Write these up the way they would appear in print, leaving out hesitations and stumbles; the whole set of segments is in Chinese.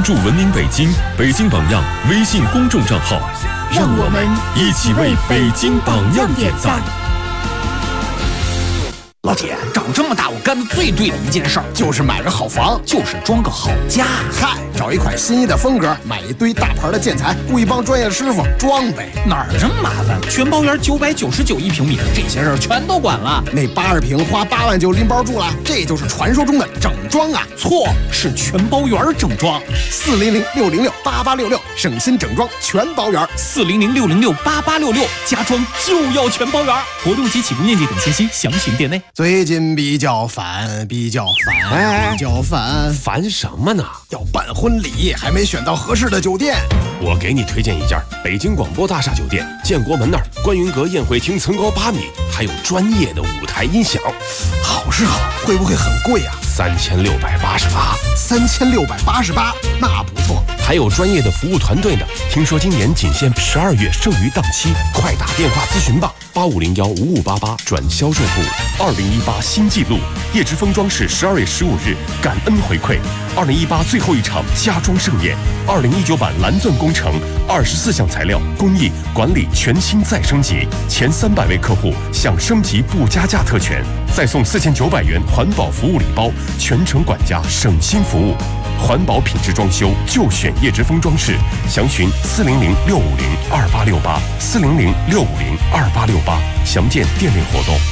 注文明北京，北京榜样微信公众账号，让我们一起为北京榜样点赞。 老铁，长这么大我干的最对的一件事儿，就是买个好房，就是装个好家。 嗨，找一款心仪的风格，买一堆大牌的建材，雇一帮专业师傅装呗。 哪儿这么麻烦？全包园999一平米，这些事儿全都管了。 那80平花8万就拎包住了，这就是传说中的整装啊！ 错，是全包园整装。 400-606-8866，省心整装全包园。 400-606-8866，家装就要全包园。活动及起步面积等信息详询店内。 最近比较烦， 烦什么呢？ 要办婚礼，还没选到合适的酒店。 我给你推荐一家北京广播大厦酒店，建国门那儿观云阁宴会厅层高8米，还有专业的舞台音响。 好是好，会不会很贵啊？3688，那不错。 还有专业的服务团队呢。听说今年仅限12月剩余档期，快打电话咨询吧，8501-5588转销售部。2018新纪录，叶之峰装饰12月15日感恩回馈2018最后一场家装盛宴，2019版蓝钻工程24项材料工艺管理全新再升级，前300位客户享升级不加价特权，再送4900元环保服务礼包，全程管家省心服务。环保品质装修就选叶之峰装饰，详询400-650-2868，400-650-2868，详见店内活动。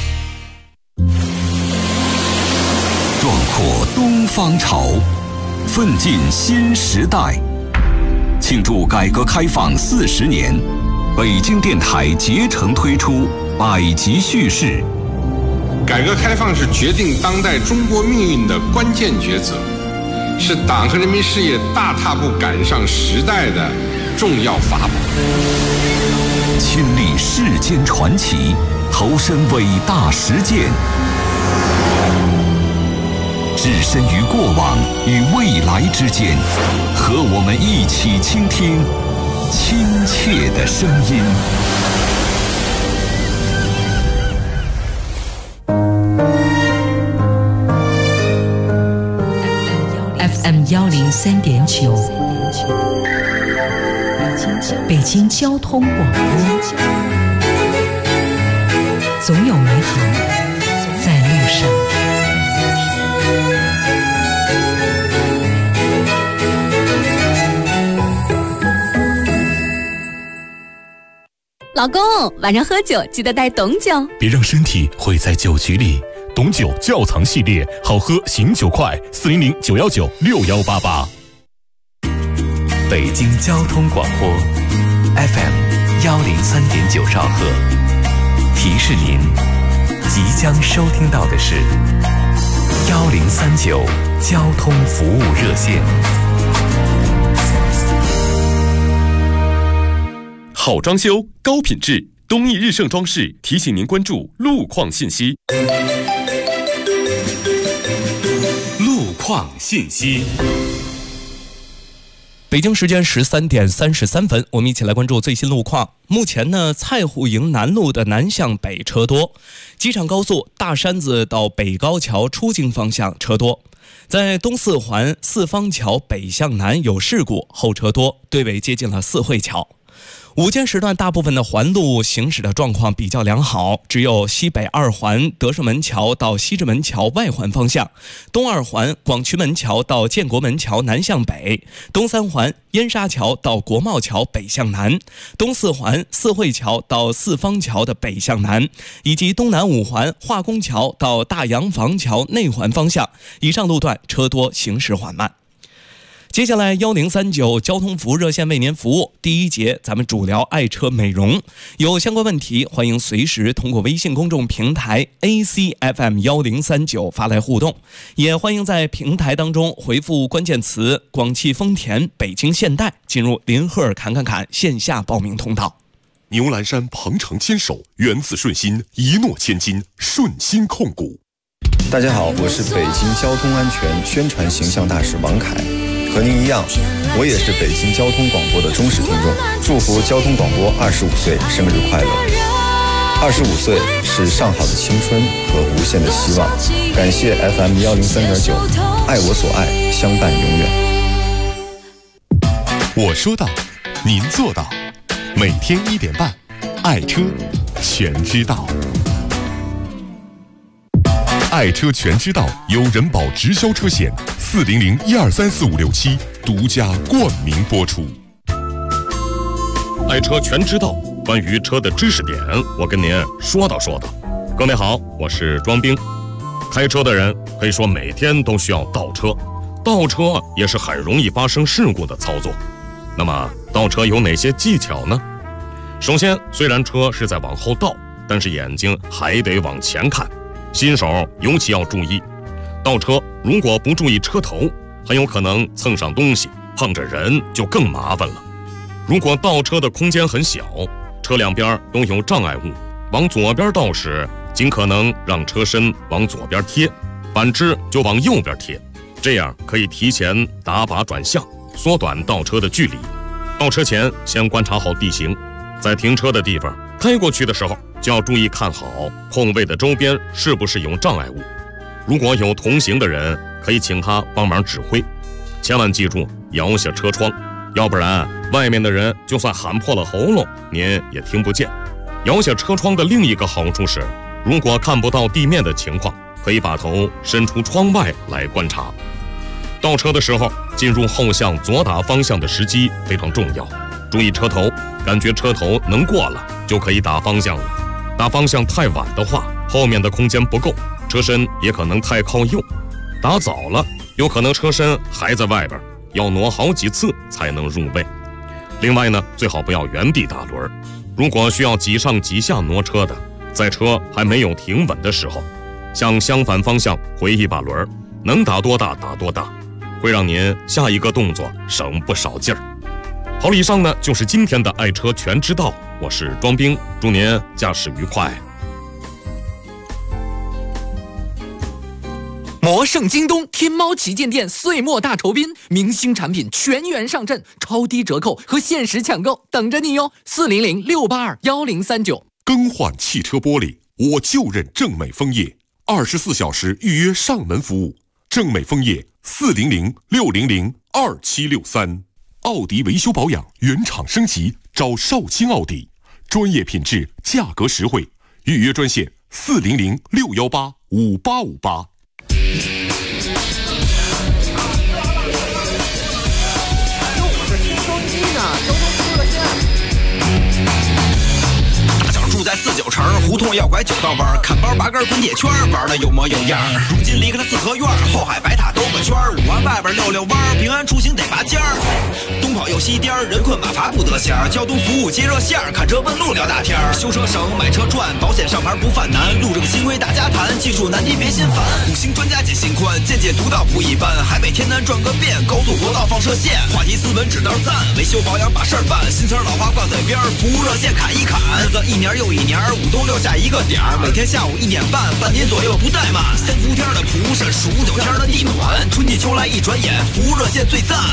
壮阔东方潮，奋进新时代。庆祝改革开放40年，北京电台竭诚推出百集叙事。 改革开放是决定当代中国命运的关键抉择，是党和人民事业大踏步赶上时代的重要法宝。 亲历世间传奇，投身伟大实践，置身于过往与未来之间，和我们一起倾听亲切的声音。 FM103.9，北京交通广播，总有美好在路上。 老公，晚上喝酒记得带董酒， 别让身体毁在酒局里。董酒窖藏系列，好喝醒酒快，400-919-6188。 北京交通广播 FM103.9兆赫，提示您即将收听到的是1039交通服务热线。 好装修，高品质，东义日盛装饰提醒您关注路况信息。路况信息。 北京时间13点33分，我们一起来关注最新路况。目前呢，蔡户营南路的南向北车多，机场高速大山子到北高桥出京方向车多，在东四环四方桥北向南有事故，后车多，队尾接近了四惠桥。午间时段大部分的环路行驶的状况比较良好，只有西北二环德胜门桥到西直门桥外环方向，东二环广渠门桥到建国门桥南向北，东三环燕沙桥到国贸桥北向南，东四环四惠桥到四方桥的北向南，以及东南五环化工桥到大洋房桥内环方向，以上路段车多，行驶缓慢。接下来1039交通服务热线为您服务。第一节咱们主聊爱车美容，有相关问题欢迎随时通过微信公众平台 ACFM1039 发来互动，也欢迎在平台当中回复关键词广汽丰田北京现代，进入林赫尔侃线下报名通道。 牛栏山鹏程牵手，源自顺心，一诺千金，顺心控股。 大家好，我是北京交通安全宣传形象大使王凯，和您一样，我也是北京交通广播的忠实听众，祝福交通广播25岁生日快乐！25岁是上好的青春和无限的希望，感谢 FM103.9，爱我所爱，相伴永远。 我说到，您做到。每天1点半，爱车全知道。爱车全知道由人保直销车险400123456独家冠名播出。 爱车全知道，关于车的知识点，我跟您说道说道。各位好，我是庄兵。开车的人可以说每天都需要倒车，倒车也是很容易发生事故的操作。那么倒车有哪些技巧呢？首先，虽然车是在往后倒，但是眼睛还得往前看。新手尤其要注意，倒车如果不注意车头，很有可能蹭上东西，碰着人就更麻烦了。如果倒车的空间很小，车两边都有障碍物，往左边倒时，尽可能让车身往左边贴，反之就往右边贴，这样可以提前打靶转向，缩短倒车的距离。倒车前先观察好地形，在停车的地方开过去的时候，就要注意看好空位的周边是不是有障碍物。如果有同行的人，可以请他帮忙指挥，千万记住摇下车窗，要不然外面的人就算喊破了喉咙，您也听不见。摇下车窗的另一个好处是，如果看不到地面的情况，可以把头伸出窗外来观察。倒车的时候，进入后向左打方向的时机非常重要，注意车头，感觉车头能过了，就可以打方向了。打方向太晚的话，后面的空间不够，车身也可能太靠右；打早了，有可能车身还在外边，要挪好几次才能入位。另外呢，最好不要原地打轮。如果需要几上几下挪车的，在车还没有停稳的时候，向相反方向回一把轮，能打多大打多大，会让您下一个动作省不少劲儿。好了，以上呢就是今天的爱车全知道，我是庄兵，祝您驾驶愉快。 魔圣京东天猫旗舰店岁末大酬宾，明星产品全员上阵，超低折扣和限时抢购等着你哟！400-682-1039。 更换汽车玻璃，我就认正美枫叶，24小时预约上门服务。正美枫叶400-600-2763。奥迪维修保养原厂升级，找少卿奥迪，专业品质，价格实惠。预约专线400-618-5858。 住在49城胡同要拐9道弯，看包拔根滚铁圈，玩的有模有样。如今离开了四合院，后海白塔兜个圈，5环外边溜弯，平安出行得拔尖儿。东跑又西颠，人困马乏不得闲。交通服务接热线，看车问路聊大天。修车省，买车赚，保险上牌不犯难。路政新规大家谈，技术难题别心烦。5星专家解心宽，见解独到不一般。海北天南转个遍，高速国道放射线。话题斯文指道赞，维修保养把事儿办。新词老话挂嘴边，服务热线砍一砍。日子一年又一年，5冬6夏一个点儿，每天下午1点半，半年左右不怠慢。3伏天的蒲扇，数9天的地暖，春季秋来一转眼，服务热线最赞。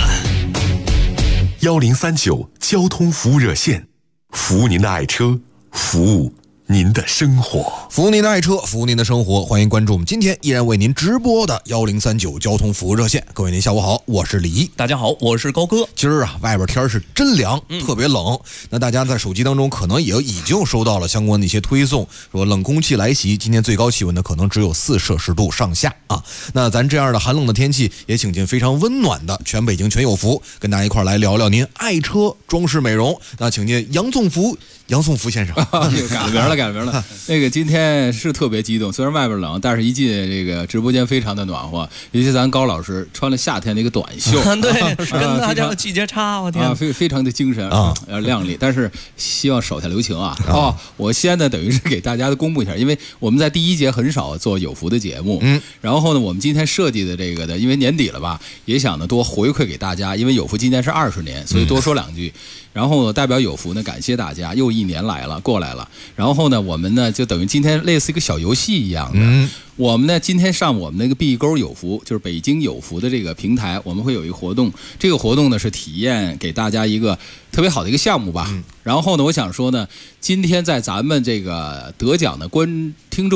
1039交通服务热线，服务您的爱车，服务您的生活， 服务您的爱车，服务您的生活。欢迎关注我们今天依然为您直播的1039交通服务热线。各位您下午好，我是李一。 大家好，我是高哥。 今儿啊，外边天是真凉，特别冷。那大家在手机当中可能也已经收到了相关的一些推送，说冷空气来袭，今天最高气温呢可能只有4摄氏度上下啊。那咱这样的寒冷的天气，也请进非常温暖的全北京全有福，跟大家一块来聊聊您爱车装饰美容。那请进杨颂福先生。 改名了。那个今天是特别激动，虽然外边冷，但是一进这个直播间非常的暖和，尤其咱高老师穿了夏天的一个短袖， 对，跟大家季节差，我天， 非常的精神啊，靓丽。但是希望手下留情啊。我先呢等于是给大家公布一下，因为我们在第一节很少做有福的节目，然后呢，我们今天设计的这个的，因为年底了吧，也想呢多回馈给大家，因为有福今年是20年，所以多说2句。然后呢，代表有福呢感谢大家，又1年过来了。然后呢，我们呢就等于今天类似一个小游戏一样的。我们呢今天上我们那个碧沟有福，就是北京有福的这个平台，我们会有一个活动。这个活动呢是体验给大家一个特别好的一个项目吧。然后呢，我想说呢，今天在咱们这个得奖的听众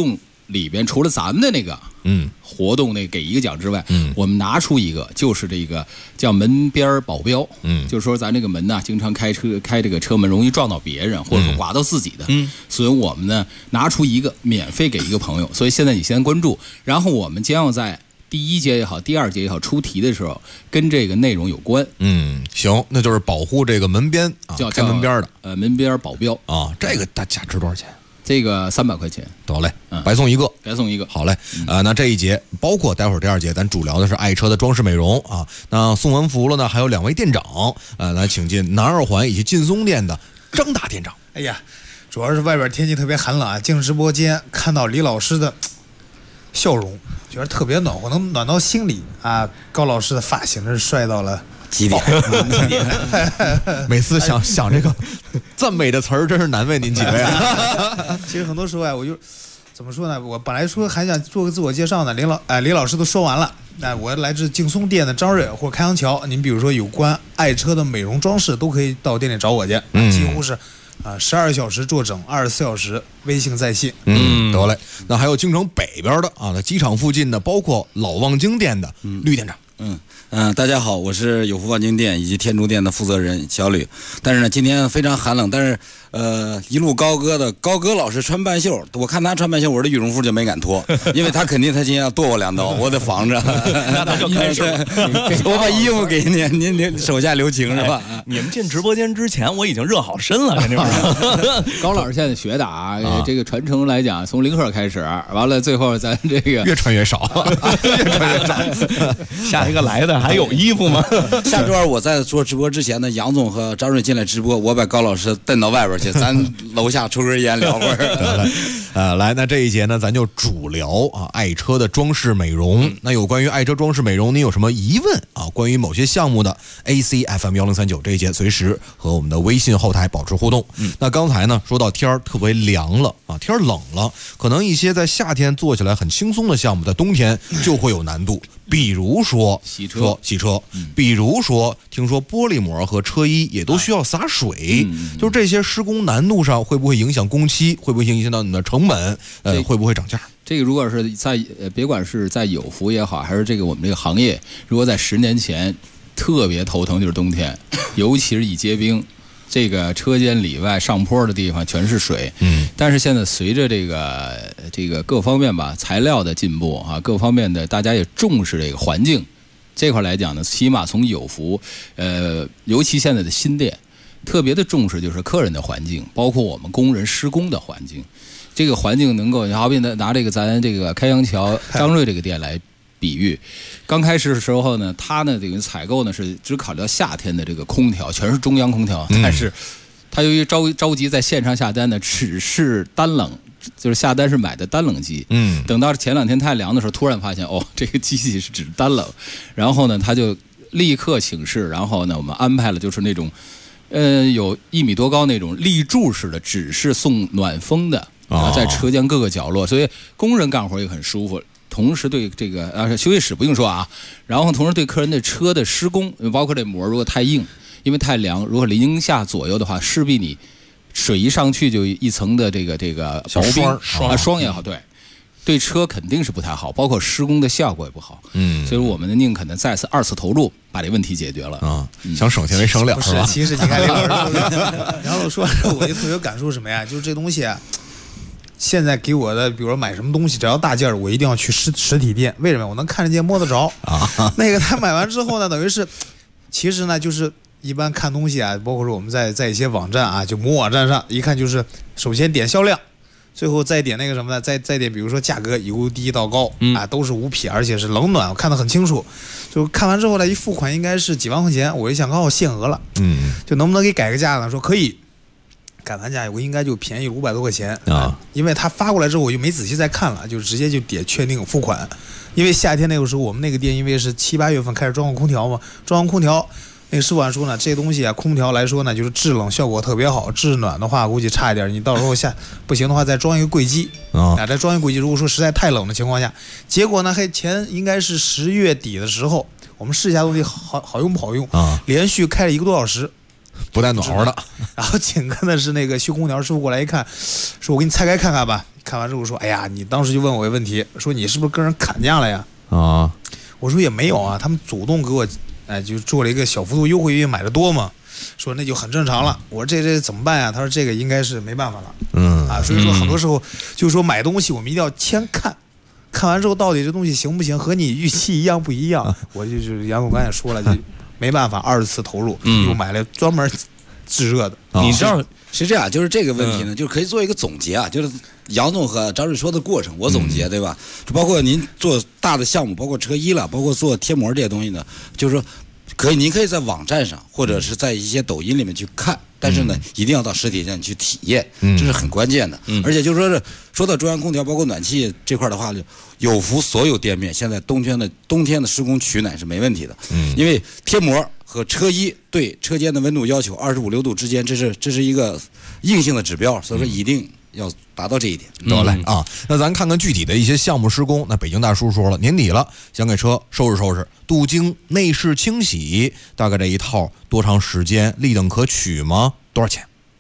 里边除了咱们的那个活动那给一个奖之外，我们拿出一个就是这个叫门边保镖，就是说咱这个门呢经常开这个车门容易撞到别人或者说刮到自己的，所以我们呢拿出一个免费给一个朋友，所以现在你先关注，然后我们将要在第1节也好，第2节也好，出题的时候跟这个内容有关。 行，那就是保护这个门边啊，开门边的门边保镖啊，这个大价值多少钱？ 这个300块钱， 得嘞，白送一个， 白送一个。 好嘞，那这一节包括待会儿第2节，咱主聊的是爱车的装饰美容啊。那送完福了呢，还有2位店长，来请进南二环以及劲松店的张大店长。 哎呀，主要是外边天气特别寒冷啊，进直播间看到李老师的笑容，觉得特别暖和，能暖到心里啊。高老师的发型是帅到了极点， 每次想这个赞美的词儿，真是难为您几位啊。 其实很多时候啊，我就怎么说呢？我本来说还想做个自我介绍呢，李老师都说完了。我来自劲松店的张瑞或者开阳桥，您比如说有关爱车的美容装饰，都可以到店里找我去，几乎是12小时坐整，24小时微信在线。 得嘞。那还有京城北边的啊，那机场附近的，包括老望京店的吕店长。 大家好，我是有福望京店以及天竺店的负责人小吕。但是呢，今天非常寒冷，但是一路高歌的高歌老师穿半袖，我看他穿半袖，我的羽绒服就没敢脱，因为他肯定他今天要剁我2刀，我得防着。 那他就开始我把衣服给您手下留情是吧？ 你们进直播间之前，我已经热好身了，跟你说。 高老师现在学的这个传承来讲，从0克开始，完了最后咱这个越穿越少，越穿越少。 下一个来的还有衣服吗？ 下周我在做直播之前呢，杨总和张瑞进来直播，我把高老师带到外边去，咱楼下抽根烟聊会儿。 来，那这一节呢，咱就主聊爱车的装饰美容。那有关于爱车装饰美容，您有什么疑问啊？关于某些项目的 ACFM1039这一节，随时和我们的微信后台保持互动。那刚才呢，说到天儿特别凉了啊，天儿冷了，可能一些在夏天做起来很轻松的项目，在冬天就会有难度。比如说洗车，比如说听说玻璃膜和车衣也都需要洒水，就是这些施工难度上会不会影响工期？会不会影响到你的成本？会不会涨价？ 这个如果是在别管是在有福也好，还是这个我们这个行业，如果在10年前特别头疼就是冬天，尤其是一结冰。这个车间里外上坡的地方全是水，但是现在随着这个各方面吧材料的进步啊，各方面的大家也重视这个环境这块来讲呢，起码从有福尤其现在的新店特别的重视就是客人的环境，包括我们工人施工的环境，这个环境能够好比拿这个咱这个开阳桥张瑞这个店来比喻，刚开始的时候呢，他呢这个采购呢是只考虑到夏天的这个空调，全是中央空调，但是他由于着急在线上下单呢，只是单冷，就是下单是买的单冷机。等到前2天太凉的时候，突然发现这个机器是只单冷，然后呢他就立刻请示，然后呢我们安排了就是那种有1米多高那种立柱式的，只是送暖风的，在车间各个角落，所以工人干活也很舒服。同时对这个休息室不用说啊，然后同时对客人的车的施工，包括这膜如果太硬，因为太凉，如果零下左右的话，势必你水一上去就一层的这个薄冰霜也好，对车肯定是不太好，包括施工的效果也不好。所以我们宁可呢再次2次投入把这问题解决了啊， 想省钱没省了是吧？ 其实你看然后说我就特别感受什么呀，就是这东西现在给我的，比如说买什么东西，只要大件儿，我一定要去实体店。为什么？我能看得见、摸得着啊。那个他买完之后呢，等于是，其实呢，就是一般看东西啊，包括说我们在一些网站啊，就某网站上一看，就是首先点销量，最后再点那个什么呢？再点，比如说价格由低到高啊，都是无匹，而且是冷暖，我看得很清楚。就看完之后呢，一付款应该是几万块钱，我一想刚好限额了，就能不能给改个价呢？说可以。改完价我应该就便宜500多块钱啊，因为他发过来之后我就没仔细再看了，就直接就点确定付款。因为夏天那个时候我们那个店因为是7、8月份开始装空调嘛，装空调那个师傅还说呢，这东西啊空调来说呢就是制冷效果特别好，制暖的话估计差一点，你到时候不行的话再装一个柜机再装一个柜机，如果说实在太冷的情况下，结果呢还应该是10月底的时候，我们试一下东西好用不好用啊，连续开了1个多小时。 不带暖和的， 然后紧跟的是那个修空调师傅过来一看，说我给你拆开看看吧， 看完之后说，哎呀，你当时就问我一个问题，说你是不是跟人砍价了呀？ 啊， 我说也没有啊，他们主动给我，就做了一个小幅度优惠，因为买的多嘛。说那就很正常了。我说这怎么办呀？他说这个应该是没办法了。所以说很多时候就是说买东西我们一定要先看。看完之后到底这东西行不行，和你预期一样不一样？我就是杨总刚才也说了，就没办法，20次投入，又买了专门制热的。 你知道是这样，就是这个问题呢，就是可以做一个总结啊，就是杨总和张瑞说的过程，我总结对吧？就包括您做大的项目，包括车衣了，包括做贴膜这些东西呢，就是说您可以在网站上或者是在一些抖音里面去看。但是呢，一定要到实体店去体验，这是很关键的。而且就是说到中央空调，包括暖气这块的话，有福所有店面现在冬天的施工取暖是没问题的。因为贴膜和车衣对车间的温度要求25、6度之间，这是一个硬性的指标，所以说一定要达到这一点。 得嘞啊，那咱看看具体的一些项目施工。那北京大叔说了，年底了，想给车收拾收拾，镀晶、内饰清洗，大概这一套多长时间？立等可取吗？多少钱？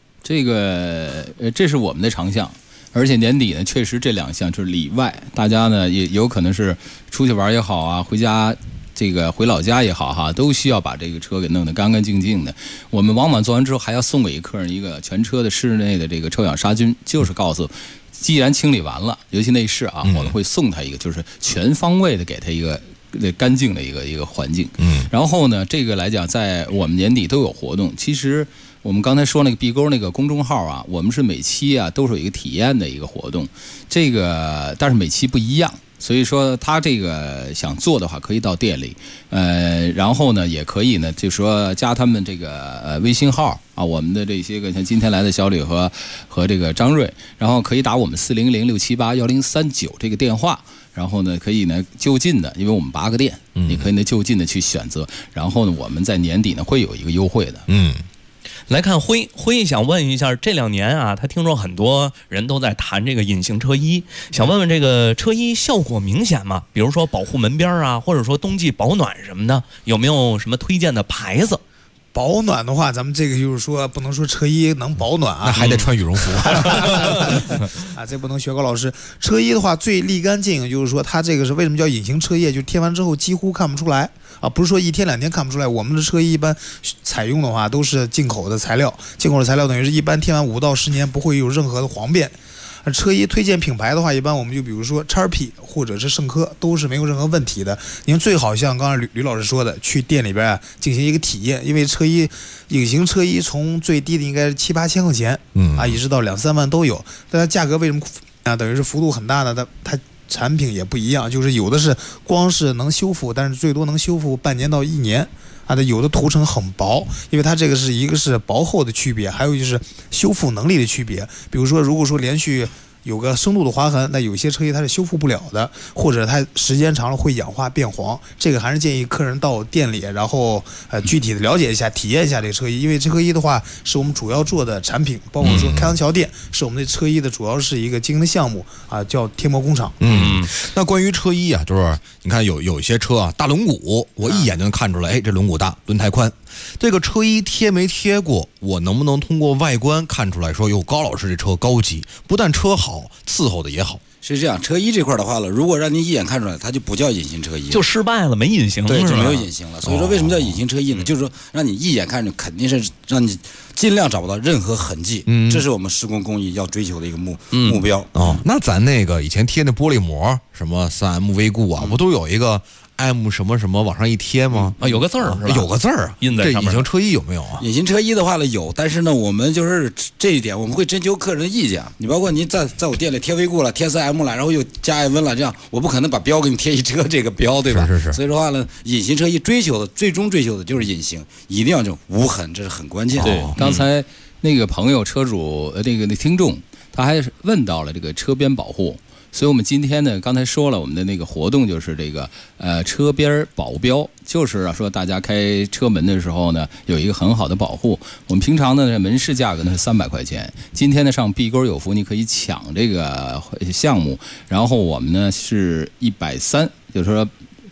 这是我们的长项，而且年底呢，确实这2项就是里外，大家呢也有可能是出去玩也好啊，回家回老家也好哈，都需要把这个车给弄得干干净净的。我们往往做完之后还要送给客人一个全车的室内的这个臭氧杀菌，就是告诉，既然清理完了，尤其内饰啊，我们会送他一个，就是全方位的给他一个干净的一个环境。然后呢，这个来讲，在我们年底都有活动。其实我们刚才说那个壁沟那个公众号啊，我们是每期啊都是有一个体验的一个活动，但是每期不一样。所以说他这个想做的话，可以到店里，然后呢，也可以呢，就是说加他们这个微信号啊，我们的这些个像今天来的小吕和这个张瑞，然后可以打我们400-678-1039这个电话，然后呢，可以呢就近的，因为我们8个店，你可以呢就近的去选择，然后呢，我们在年底呢会有一个优惠的。 来看辉想问一下，这2年啊，他听说很多人都在谈这个隐形车衣，想问问这个车衣效果明显吗？比如说保护门边啊，或者说冬季保暖什么的，有没有什么推荐的牌子？ 保暖的话，咱们这个就是说不能说车衣能保暖啊， 那还得穿羽绒服啊，这不能学高老师。车衣的话最立干净，就是说它这个是为什么叫隐形车衣，就贴完之后几乎看不出来啊，不是说1天2天看不出来。我们的车衣一般采用的话都是进口的材料，等于是一般贴完5到10年不会有任何的黄变。车衣推荐品牌的话，一般我们就比如说XP或者是圣科，都是没有任何问题的。您最好像刚才吕老师说的，去店里边进行一个体验，因为隐形车衣从最低的应该是7、8千块钱，一直到2、3万都有。但它价格为什么等于是幅度很大呢？它产品也不一样，就是有的是光是能修复，但是最多能修复半年到1年。有的涂层很薄，因为它这个是一个是薄厚的区别，还有就是修复能力的区别。比如说，如果说连续有个深度的划痕，那有些车衣它是修复不了的，或者它时间长了会氧化变黄。这个还是建议客人到店里，然后具体的了解一下、体验一下这个车衣。因为这车衣的话是我们主要做的产品，包括说开阳桥店是我们的车衣的主要是一个经营的项目啊，叫贴膜工厂。 那关于车衣啊，就是你看有一些车啊，大轮毂，我一眼就能看出来，哎，这轮毂大，轮胎宽。这个车衣贴没贴过，我能不能通过外观看出来说，哟，高老师这车高级，不但车好，伺候的也好。 是这样，车衣这块的话了，如果让您一眼看出来，它就不叫隐形车衣， 就失败了，没隐形， 对，就没有隐形了。所以说，为什么叫隐形车衣呢？就是说，让你一眼看着，肯定是让你尽量找不到任何痕迹。这是我们施工工艺要追求的一个目标。 那咱那个以前贴那玻璃膜，什么3MV 固啊，不都有一个M 什么什么往上一贴吗？ 有个字儿是吧？ 有个字儿印在上面。 这隐形车衣有没有啊？ 隐形车衣的话呢有，但是呢，我们就是这一点我们会征求客人的意见。你包括您在我店里贴微固了，贴3M 了，然后又加爱温了，这样我不可能把标给你贴一车这个标，对吧？ 是。 所以说话呢，隐形车衣最终追求的就是隐形，一定要就无痕，这是很关键的。 对，刚才那个朋友车主那听众，他还问到了这个车边保护。所以我们今天呢，刚才说了，我们的那个活动就是这个车边保标，就是说大家开车门的时候呢，有一个很好的保护。我们平常呢门市价格呢是300块钱，今天呢上壁沟有福，你可以抢这个项目，然后我们呢是130，就是说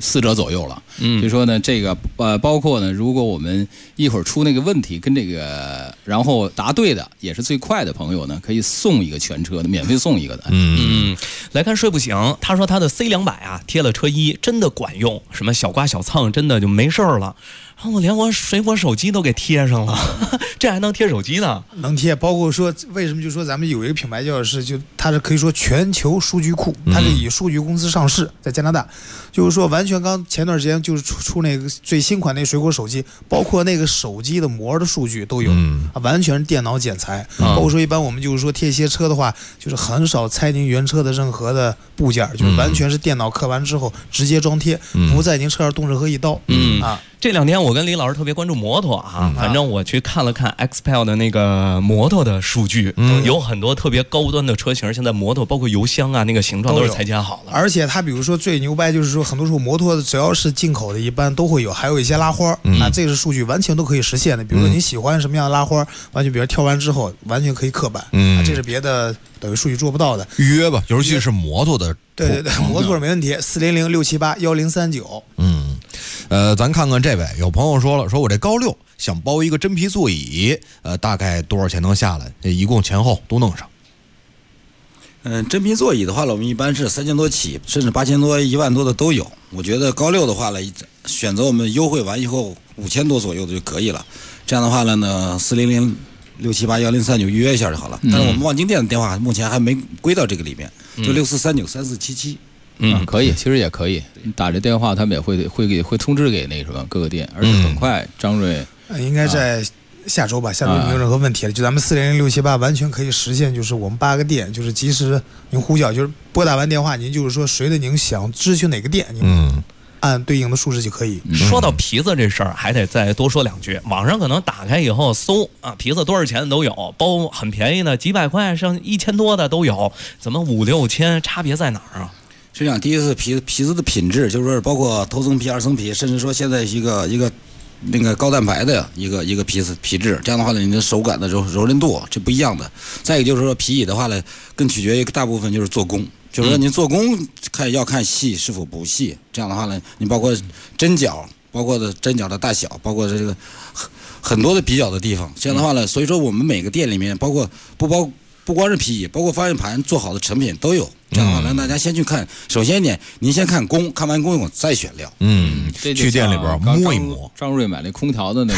4折左右了。所以说呢，这个包括呢，如果我们一会儿出那个问题跟这个，然后答对的也是最快的朋友呢，可以送一个全车的，免费送一个的。 来看睡不醒，他说他的 C200啊贴了车衣真的管用，什么小刮小蹭真的就没事儿了。然后我连水果手机都给贴上了，这还能贴手机呢？ 能贴，包括说为什么就说咱们有一个品牌叫它是可以说全球数据库，它是以数据公司上市，在加拿大，就是说完全刚前段时间就是出那个最新款那水果手机，包括那个手机的膜的数据都有，完全是电脑剪裁，包括说一般我们就是说贴一些车的话，就是很少拆您原车的任何的部件，就是完全是电脑刻完之后直接装贴，不在您车上动任何一刀。 这2天我跟李老师特别关注摩托啊，反正我去看了看 XPEL 的那个摩托的数据，有很多特别高端的车型，现在摩托包括油箱啊那个形状都是裁剪好的。 而且它比如说最牛掰就是说，很多时候摩托只要是进口的，一般都会有，还有一些拉花这个是数据完全都可以实现的。比如说你喜欢什么样的拉花，完全比如挑完之后完全可以刻板，这是别的等于数据做不到的。 预约吧，尤其是摩托的。 对，摩托没问题，400-678-1039。 咱看看这位，有朋友说了，说我这高6想包一个真皮座椅，大概多少钱能下来？一共前后都弄上。 真皮座椅的话呢，我们一般是3000多起，甚至8000多、1万多的都有。我觉得高6的话呢，选择我们优惠完以后5000多左右的就可以了。这样的话呢，400-678-1039预约一下就好了。但是我们望京店的电话目前还没归到这个里面，就64393477。 可以，其实也可以。你打这电话，他们也会通知给那什么各个店，而且很快，张瑞应该在下周吧，下周没有任何问题了。就咱们400-678完全可以实现，就是我们8个店，就是及时您呼叫，就是拨打完电话，您就是说随着您想咨询哪个店，您按对应的数字就可以。 说到皮子这事儿，还得再多说2句。网上可能打开以后搜啊，皮子多少钱都有，包很便宜的，几百块上1000多的都有，怎么5-6千，差别在哪儿啊？ 是这样，第一是皮子的品质，就是说包括头层皮、2层皮，甚至说现在一个那个高蛋白的一个皮质，这样的话呢，你的手感的柔韧度这不一样的。再一个就是说皮椅的话呢，更取决于大部分就是做工，就是说您做工要看细是否不细，这样的话呢，你包括针脚，包括的针脚的大小，包括这个很多的比较的地方，这样的话呢，所以说我们每个店里面包括不光是皮椅，包括方向盘做好的成品都有。这样的话，让大家先去看。首先呢，您先看工，看完工以后再选料。 去店里边摸一摸。 张瑞买那空调的那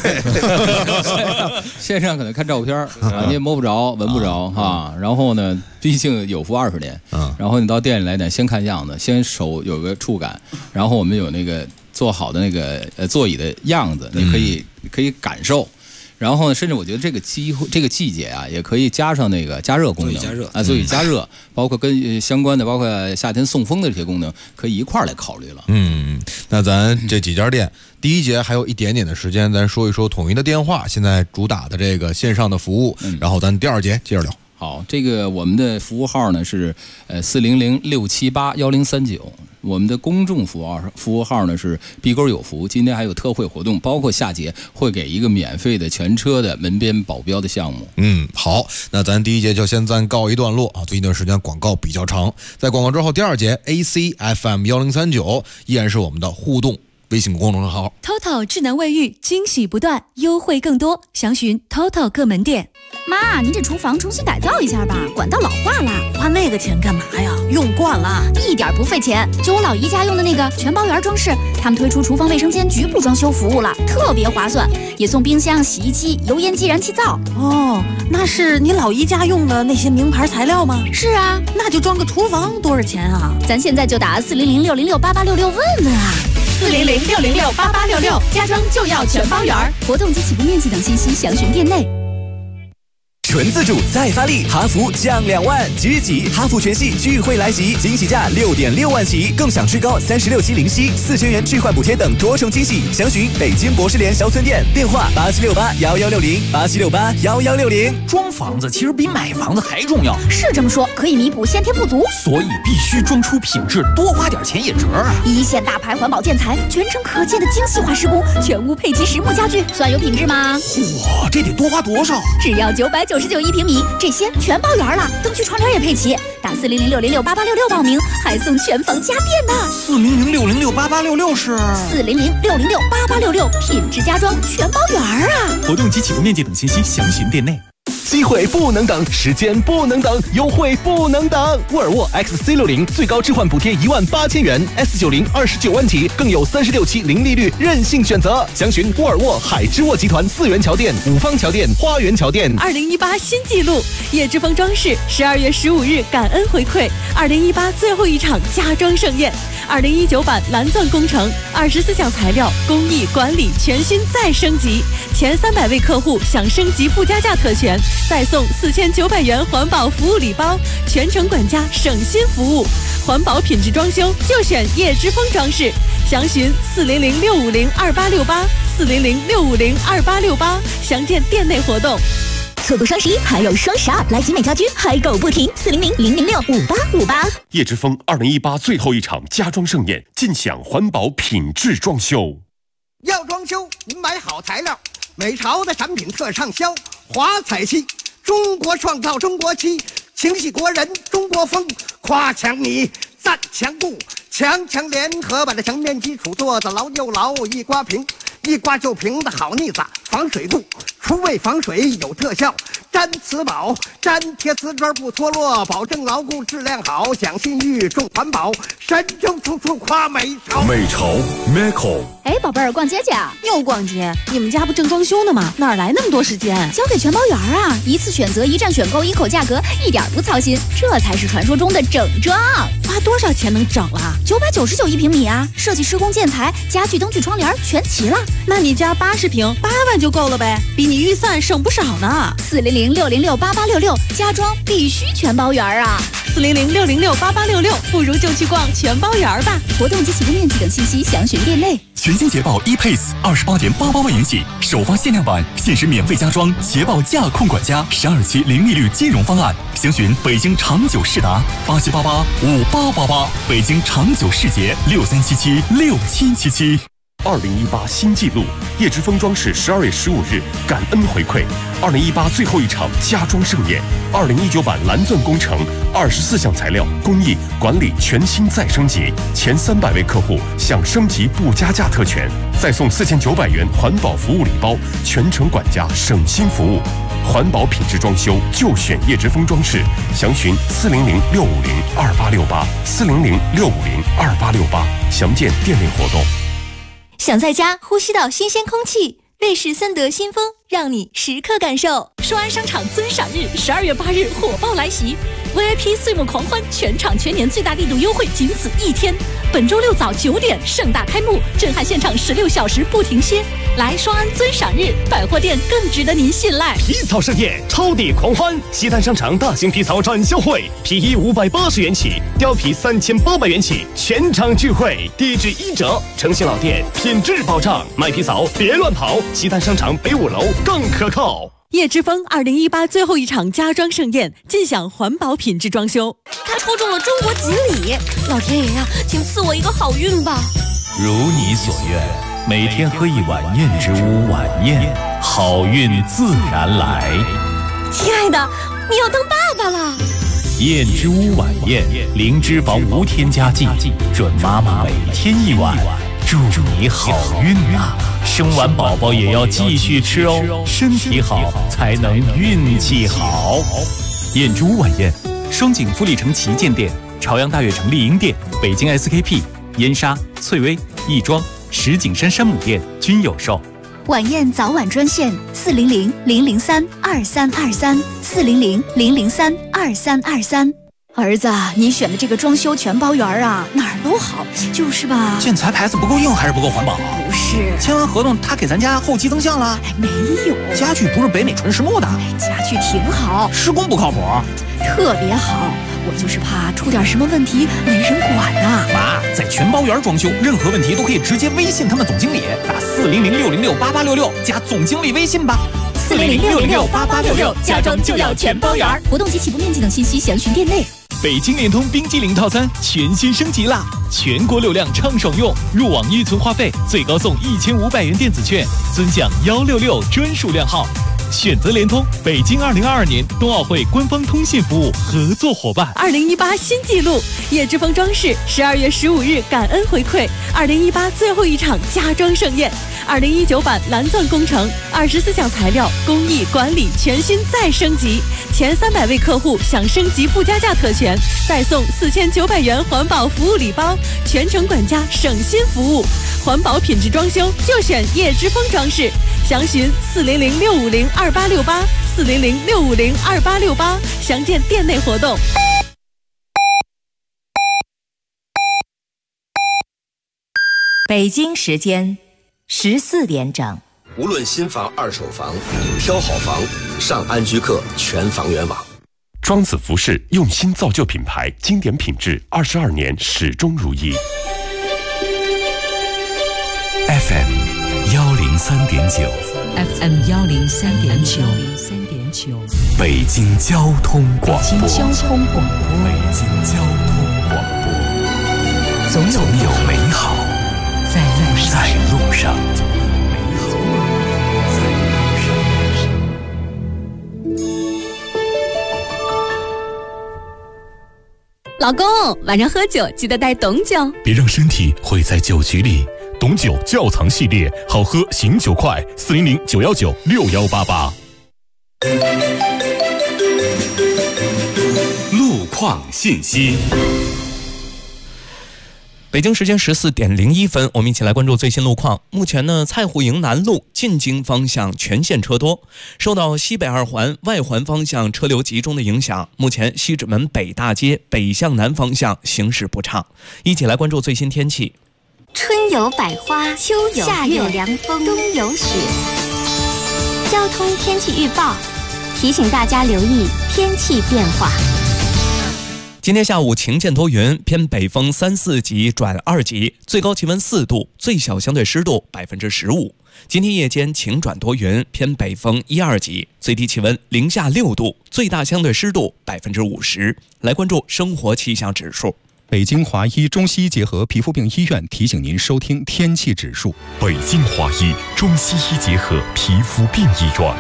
个线上可能看照片你也摸不着、闻不着哈。然后呢，毕竟有服20年，然后你到店里来讲，先看样子，先手有个触感，然后我们有那个做好的那个座椅的样子，你可以感受。然后呢，甚至我觉得这个季节啊，也可以加上那个加热功能，座椅加热，包括跟相关的，包括夏天送风的这些功能，可以一块儿来考虑了。 那咱这几家店，第一节还有一点点的时间，咱说一说统一的电话，现在主打的这个线上的服务，然后咱第2节接着聊。 好，这个我们的服务号呢是400-678-1039，我们的公众服务号呢是B勾有福。今天还有特惠活动，包括下节会给一个免费的全车的门边保镖的项目。 好，那咱第一节就先暂告一段落啊。最近一段时间广告比较长，在广告之后，第2节 ACFM1039依然是我们的互动微信公众号。 TOTO 智能卫浴惊喜不断，优惠更多，详询 TOTO 各门店。 妈，您这厨房重新改造一下吧，管道老化了。 花那个钱干嘛呀？用惯了， 一点不费钱。就我老姨家用的那个全包圆装饰，他们推出厨房卫生间局部装修服务了，特别划算，也送冰箱、洗衣机、油烟机、燃气灶。 那是你老姨家用的那些名牌材料吗？ 是啊， 那就装个厨房多少钱啊？ 咱现在就打400-606-8866问问啊。 400-606-8866，家装就要全包圆。 活动及起步面积等信息详询店内。 纯自主再发力，哈弗降2万，即日起哈弗全系聚会来袭，惊喜价6.6万起，更享最高36期零息，4000元置换补贴等多重惊喜。详询北京博士联小村店，电话8768-1160，8768-1160。 装房子其实比买房子还重要， 是这么说，可以弥补先天不足， 所以必须装出品质，多花点钱也值啊！ 一线大牌环保建材，全程可见的精细化施工，全屋配齐实木家具，算有品质吗？ 哇，这得多花多少？ 只要990 99一平米，这些全包圆了，灯具窗帘也配齐。打400-606-8866报名，还送全房家电呢。 400-606-8866是 400-606-8866，品质家装全包圆啊！ 活动及起步面积等信息详询店内。机会不能等，时间不能等，优惠不能等。沃尔沃 XC60最高置换补贴18000元 ，S90 29万起，更有36期零利率任性选择。详询沃尔沃海之沃集团4元桥店、五方桥店、花园桥店。 2018新纪录，叶之峰装饰12月15日感恩回馈2018最后一场家装盛宴，2019版蓝钻工程24项材料工艺管理全新再升级，前300位客户享升级不加价特权，再送4900元环保服务礼包，全程管家省心服务，环保品质装修就选叶之峰装饰，详询400-650-2868 400-650-2868，详见店内活动。 错过双11还有双12，来集美家居嗨购不停，400-006-5858。 叶之峰2018最后一场家装盛宴，尽享环保品质装修。 要装修，您买好材料，美潮的产品特畅销，华彩漆，中国创造中国漆，情系国人中国风，夸墙泥，赞墙布，强强联合把这墙面基础做得牢又牢，一刮平，一刮就平的好腻子，防水度，除味防水有特效，粘瓷宝，粘贴瓷砖不脱落，保证牢固质量好，讲信誉重环保，神州处处夸美潮。 美潮 Meko。 哎，宝贝儿，逛街去啊？ 又逛街？你们家不正装修呢吗？哪来那么多时间？ 交给全包圆啊！一次选择，一站选购，一口价格，一点不操心，这才是传说中的整装。 花多少钱能整了 ？999一平米啊！设计、施工、建材、家具、灯具、窗帘全齐了。 那你家80平8万就够了呗，比你预算省不少呢。 400-606-8866，家装必须全包圆啊 ！400-606-8866，不如就去逛全包圆吧。 活动及起步面积等信息详询店内。 全新捷豹 ePace28.88万元起，首发限量版，限时免费加装捷豹驾控管家12期零利率金融方案。详询北京长久世达87885888，北京长久世捷63776777。 2018新纪录，叶之峰装饰12月15日感恩回馈2018最后一场家装盛宴，2019版蓝钻工程24项材料工艺管理全新再升级，前300位客户享升级不加价特权，再送4900元环保服务礼包，全程管家省心服务，环保品质装修就选叶之峰装饰，详询400-650-2868 400-650-2868，详见店内活动。 想在家呼吸到新鲜空气，瑞士森德新风让你时刻感受。双安商场尊赏日12月8日火爆来袭， VIP 岁末狂欢，全场全年最大力度优惠仅此1天。本周6早9点盛大开幕，震撼现场16小时不停歇。来双安尊赏日，百货店更值得您信赖。 皮草盛宴，超抵狂欢！西单商场大型皮草展销会，皮衣580元起，貂皮3800元起，全场聚会，地质1折，诚信老店，品质保障。买皮草别乱跑，西单商场北5楼更可靠。 叶之峰2018最后一场家装盛宴，尽享环保品质装修。 他抽中了中国锦鲤，老天爷呀，请赐我一个好运吧！ 如你所愿，每天喝一碗燕之屋晚宴，好运自然来。 亲爱的，你要当爸爸了！ 燕之屋晚宴，零脂肪无添加剂，准妈妈每天1碗，祝你好运啊！生完宝宝也要继续吃哦，身体好才能运气好。 燕之屋晚宴，双井富力城旗舰店、朝阳大悦城丽婴店、北京 SKP、燕莎、翠微、亦庄、石景山山姆店均有售。 晚宴早晚专线400-003-2323 400-003-2323。儿子，你选的这个装修全包圆啊，哪儿都好，就是吧？ 建材牌子不够硬还是不够环保？ 不是， 签完合同他给咱家后期增项了？ 没有， 家具不是北美纯实木的。 家具挺好， 施工不靠谱， 特别好。我就是怕出点什么问题没人管呐。 妈，在全包圆装修，任何问题都可以直接微信他们总经理，打400-606-8866加总经理微信吧。 400-606-8866，家装就要全包圆。活动及起步面积等信息详询店内。 北京联通冰激凌套餐全新升级啦！全国流量畅爽用，入网预存话费最高送1500元电子券，尊享166专属量号。 选择联通，北京2022年冬奥会官方通信服务合作伙伴。 2018新纪录，叶之峰装饰12月15日感恩回馈2018最后一场家装盛宴。2019版蓝钻工程24项材料工艺管理全新再升级，前300位客户享升级附加价特权，再送4900元环保服务礼包，全程管家省心服务，环保品质装修就选叶之峰装饰。详询400-650-2868，400-650-2868，详见店内活动。 北京时间14点整。 无论新房、二手房，挑好房上安居客全房源网。 庄子服饰用心造就品牌，经典品质，22年始终如一。 FM 103.9 FM 103.9， 北京交通广播。 北京交通广播。 北京交通广播。 总有美好在路上。 老公，晚上喝酒记得带董酒， 别让身体毁在酒局里。董酒窖藏系列，好喝醒酒快，400-919-6188。 路况信息。 北京时间14点01分，我们一起来关注最新路况。目前呢，蔡户营南路进京方向全线车多，受到西北二环外环方向车流集中的影响，目前西直门北大街北向南方向行驶不畅。一起来关注最新天气。 春有百花，秋有夏有凉风，冬有雪。交通天气预报提醒大家留意天气变化。 今天下午晴间多云，偏北风3、4级转2级，最高气温4度，最小相对湿度15%。今天夜间晴转多云，偏北风1、2级，最低气温零下6度，最大相对湿度50%。来关注生活气象指数。 北京华医中西医结合皮肤病医院提醒您收听天气指数。 北京华医中西医结合皮肤病医院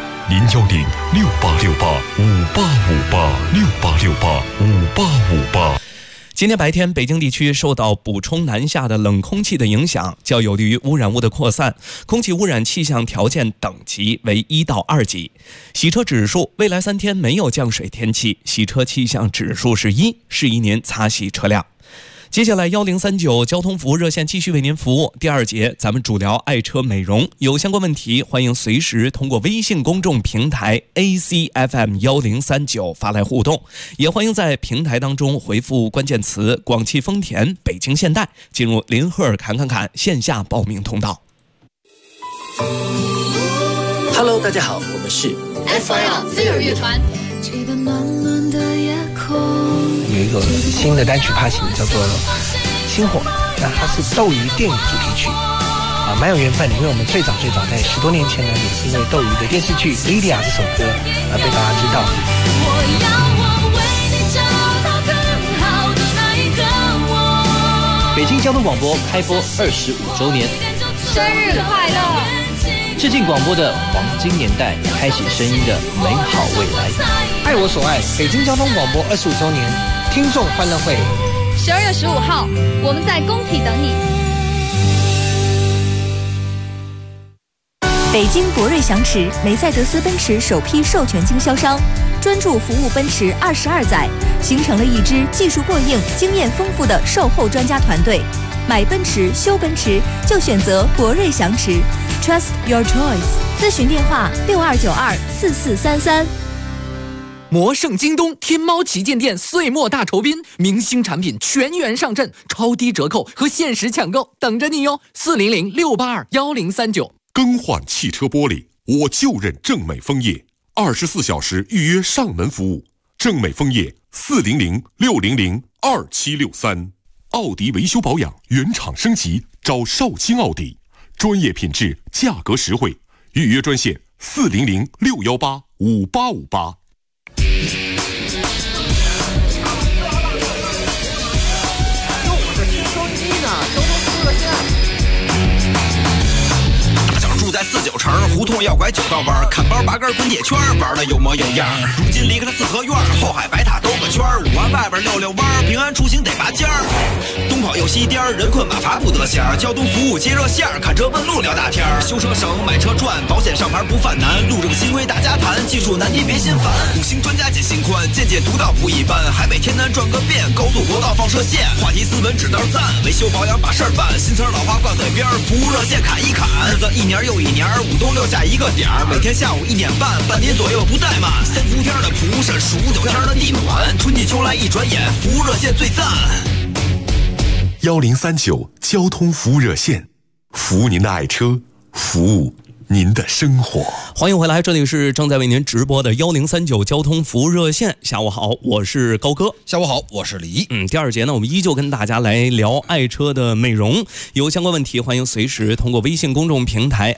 ，010-6868-5858，6868-5858。 今天白天，北京地区受到补充南下的冷空气的影响，较有利于污染物的扩散，空气污染气象条件等级为1到2级。洗车指数，未来3天没有降水天气，洗车气象指数是1，适宜您擦洗车辆。接下来1039交通服务热线继续为您服务。第2节，咱们主聊爱车美容，有相关问题欢迎随时通过微信公众平台 ACFM 1039发来互动，也欢迎在平台当中回复关键词广汽丰田、北京现代，进入林赫尔侃线下报名通道。 Hello， 大家好，我们是 SYL 飞儿乐团。 有一个新的单曲发行叫做《星火》，那它是斗鱼电影主题曲啊，蛮有缘分。因为我们最早在10多年前呢，也是因为斗鱼的电视剧《Lydia》这首歌而被大家知道。北京交通广播开播25周年，生日快乐！致敬广播的黄金年代，开启声音的美好未来。爱我所爱，北京交通广播25周年听众欢乐会，12月15号，我们在工体等你。 北京博瑞祥驰，梅赛德斯奔驰首批授权经销商，专注服务奔驰22载，形成了一支技术过硬、经验丰富的售后专家团队。买奔驰、修奔驰就选择博瑞祥驰 ，Trust your choice。咨询电话62924433。 魔圣京东天猫旗舰店岁末大酬宾，明星产品全员上阵，超低折扣和限时抢购等着你哟！400-682-1039。 更换汽车玻璃，我就认正美枫叶，24小时预约上门服务。正美枫叶400-600-2763。奥迪维修保养原厂升级，找少卿奥迪，专业品质，价格实惠。预约专线400-618-5858。 想住在4 9成，胡同要拐9道弯，砍包拔根滚铁圈，玩的有模有样。如今离开了四合院，后海白塔兜个圈，5环外边溜弯，平安出行得拔尖儿。东跑又西颠，人困马乏不得闲，交通服务接热线，看车问路聊大天，修车省买车赚，保险上牌不犯难，路政新规大家谈，技术难题别心烦。5星专家解心宽，见解独到不一般，海北天南转个遍，高速国道放射线，话题斯文指道赞，维修保养把事儿办，新词老话挂嘴边，服务热线砍一砍，日子一年又一年，5冬6夏一个点儿，每天下午1点半，半点左右不怠慢。3伏天的蒲扇，数9天的地暖，春季秋来一转眼，服务热线最赞。 1039交通服务热线，服务您的爱车，服务您的生活。 欢迎回来，这里是正在为您直播的1039交通服务热线。下午好，我是高哥。 下午好，我是李。 第二节呢，我们依旧跟大家来聊爱车的美容。有相关问题，欢迎随时通过微信公众平台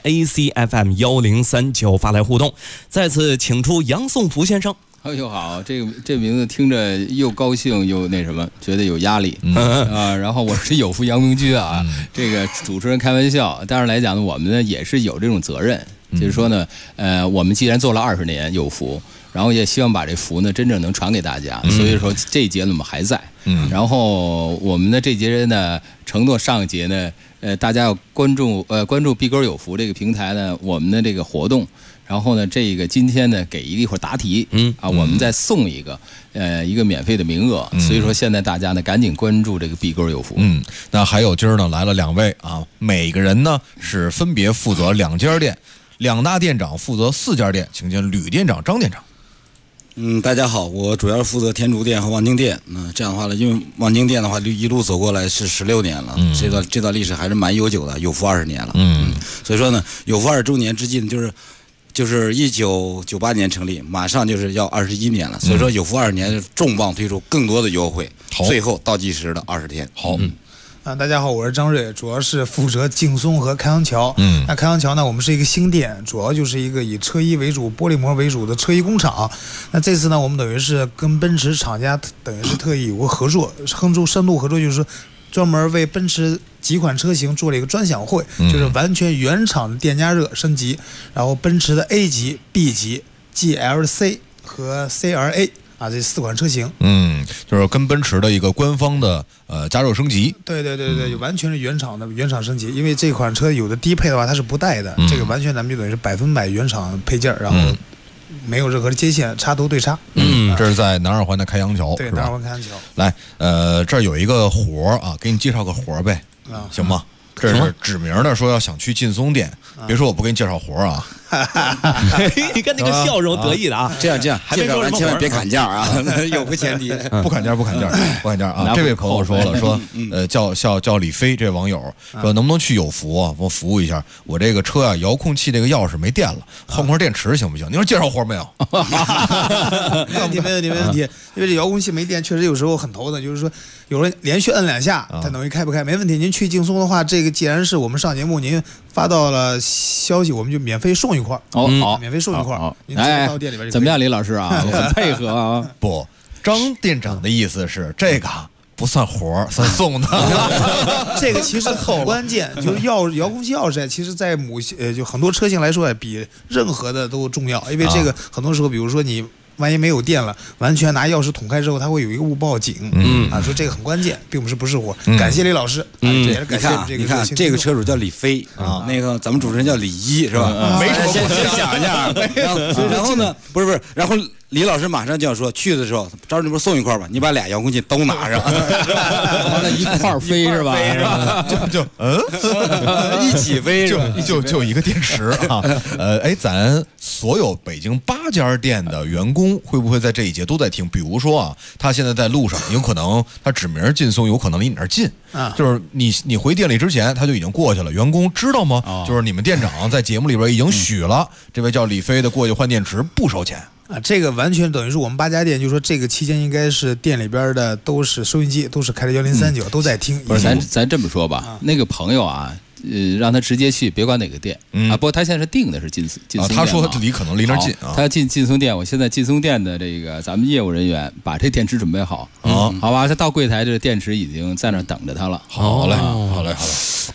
ACFM1039发来互动。再次请出杨颂福先生。 哎呦好，这名字听着又高兴又那什么，觉得有压力然后我是有福杨明居啊，这个主持人开玩笑，当然来讲呢，我们呢也是有这种责任，就是说呢，我们既然做了20年有福，然后也希望把这福呢真正能传给大家，所以说这一节呢我们还在，然后我们的这节人呢承诺上一节呢，大家要关注碧沟有福这个平台呢，我们的这个活动。然后呢，这个今天呢，给一会儿答题，我们再送一个免费的名额，所以说现在大家呢赶紧关注这个碧沟有福。 那还有今儿呢来了2位啊，每个人呢是分别负责2家店，2大店长负责4家店，请见吕店长、张店长。 大家好，我主要是负责天竺店和望京店。这样的话呢，因为望京店的话一路走过来是16年了，这段历史还是蛮悠久的，有福20年了。所以说呢，有福20周年之际呢，就是1998年成立，马上就是要21年了，所以说有福20年重磅推出更多的优惠，最后倒计时的20天。 好。 大家好，我是张瑞，主要是负责劲松和开阳桥。那开阳桥呢，我们是一个新店，主要就是一个以车衣为主、玻璃膜为主的车衣工厂。那这次呢，我们等于是跟奔驰厂家等于是特意有个合作，深度合作，就是说专门为奔驰几款车型做了一个专享会，就是完全原厂电加热升级，然后奔驰的 A 级、B 级、GLC 和 CLA。这4款车型， 就是跟奔驰的一个官方的加热升级。 对，完全是原厂升级，因为这款车有的低配的话它是不带的，这个完全咱们就等于是100%原厂配件，然后没有任何的接线插头对插。 这是在南2环的开阳桥， 对，南2环开阳桥。 来，这儿有一个活啊，给你介绍个活呗，行吗？这是指名的说要想去劲松店，别说我不给你介绍活啊。 你看那个笑容得意的啊！ 这样， 还没说什么， 千万别砍价啊！有个前提， 不砍价啊！这位朋友说了，说叫李飞，这网友说能不能去有福啊？我服务一下，我这个车啊，遥控器这个钥匙没电了，换块电池行不行？你说介绍活没有？ 没问题，因为这遥控器没电，确实有时候很头疼，就是说有人连续摁2下，它等于开不开，没问题。您去劲松的话，这个既然是我们上节目，您发到了消息，我们就免费送一块。 好， 免费送一块。您到店里边怎么样，李老师啊？很配合啊。 不，张店长的意思是这个不算活，算送的。 这个其实很关键，就是遥控器钥匙，其实在就很多车型来说，比任何的都重要，因为这个很多时候，比如说你万一没有电了，完全拿钥匙捅开之后，它会有一个误报警。说这个很关键，并不是活。感谢李老师。 你看这个车主叫李飞啊，那个咱们主持人叫李一，是吧？ 没先想一下。然后呢，不是，然后李老师马上就要说，去的时候，张你不是送一块吧？你把俩遥控器都拿上， 完了一块飞是吧？ 一起飞， 就一个电池啊。咱所有北京8家店的员工会不会在这一节都在听？比如说啊，他现在在路上，有可能他指名劲松，有可能离你那儿近，就是你回店里之前他就已经过去了。员工知道吗？就是你们店长在节目里边已经许了，这位叫李飞的过去换电池不收钱。 这个完全等于是我们8家店，就说这个期间应该是店里边的都是收音机，都是开着1039，都在听。 不是，咱这么说吧，那个朋友啊，让他直接去，别管哪个店不过他现在是定的是劲松店。 他说可能离那儿近啊。 他进劲松店，我现在劲松店的这个咱们业务人员把这电池准备好，好吧？他到柜台，这电池已经在那儿等着他了。 好嘞。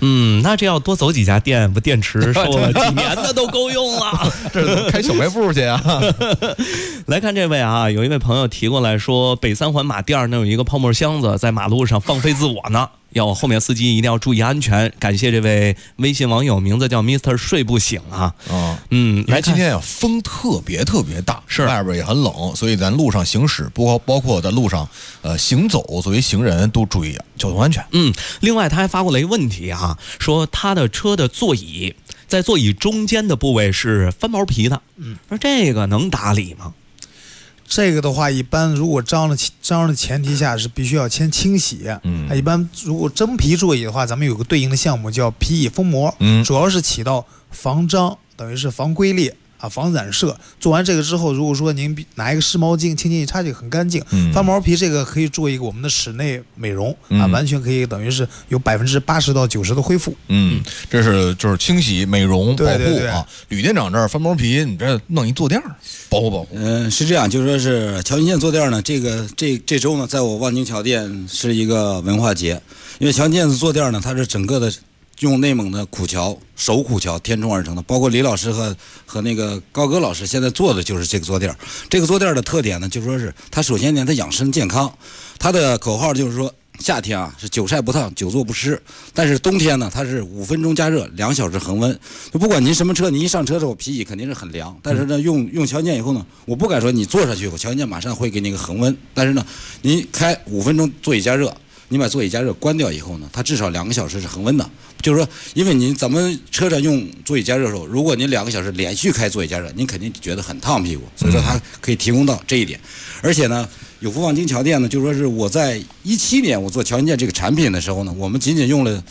那这要多走几家店，不电池收了几年的都够用了。 这开小卖部去啊！ 来看这位啊，有一位朋友提过来说，北三环马甸那有一个泡沫箱子在马路上放飞自我呢，要后面司机一定要注意安全。感谢这位微信网友，名字叫 Mr. 睡不醒啊。 因为今天风特别大，是外边也很冷，所以咱路上行驶，包括在路上行走，作为行人都注意交通安全。 另外他还发过来一个问题啊，说他的车的座椅在座椅中间的部位是翻毛皮的，说这个能打理吗？ 这个的话，一般如果脏的前提下是必须要先清洗。一般如果真皮座椅的话，咱们有个对应的项目叫皮椅封膜，主要是起到防脏，等于是防龟裂啊，防染色。做完这个之后，如果说您拿一个湿毛巾轻轻一擦就很干净。翻毛皮这个可以做一个我们的室内美容啊，完全可以等于是有80%到90%的恢复。 这是就是清洗美容保护啊。吕店长这儿翻毛皮，你这弄一坐垫保护。 是这样，就说是乔云县坐垫呢，这周呢，在我望京桥店是一个文化节，因为乔云县的坐垫呢，它是整个的用内蒙的苦荞、手苦荞填充而成的，包括李老师和那个高歌老师现在做的就是这个坐垫。这个坐垫的特点呢，就说是它首先呢，它养生健康，它的口号就是说夏天啊是久晒不烫，久坐不湿，但是冬天呢，它是5分钟加热，2小时恒温。就不管您什么车，您一上车之后皮椅肯定是很凉，但是呢，用乔件以后呢，我不敢说你坐上去以后乔件马上会给你个恒温，但是呢，您开5分钟座椅加热。你把座椅加热关掉以后呢，它至少2个小时是恒温的。就是说，因为咱们车上用座椅加热的时候，如果您2个小时连续开座椅加热，您肯定觉得很烫屁股，所以说它可以提供到这一点。而且呢，有福望京桥店呢，就说是我在17年我做乔云健这个产品的时候呢，我们仅仅用了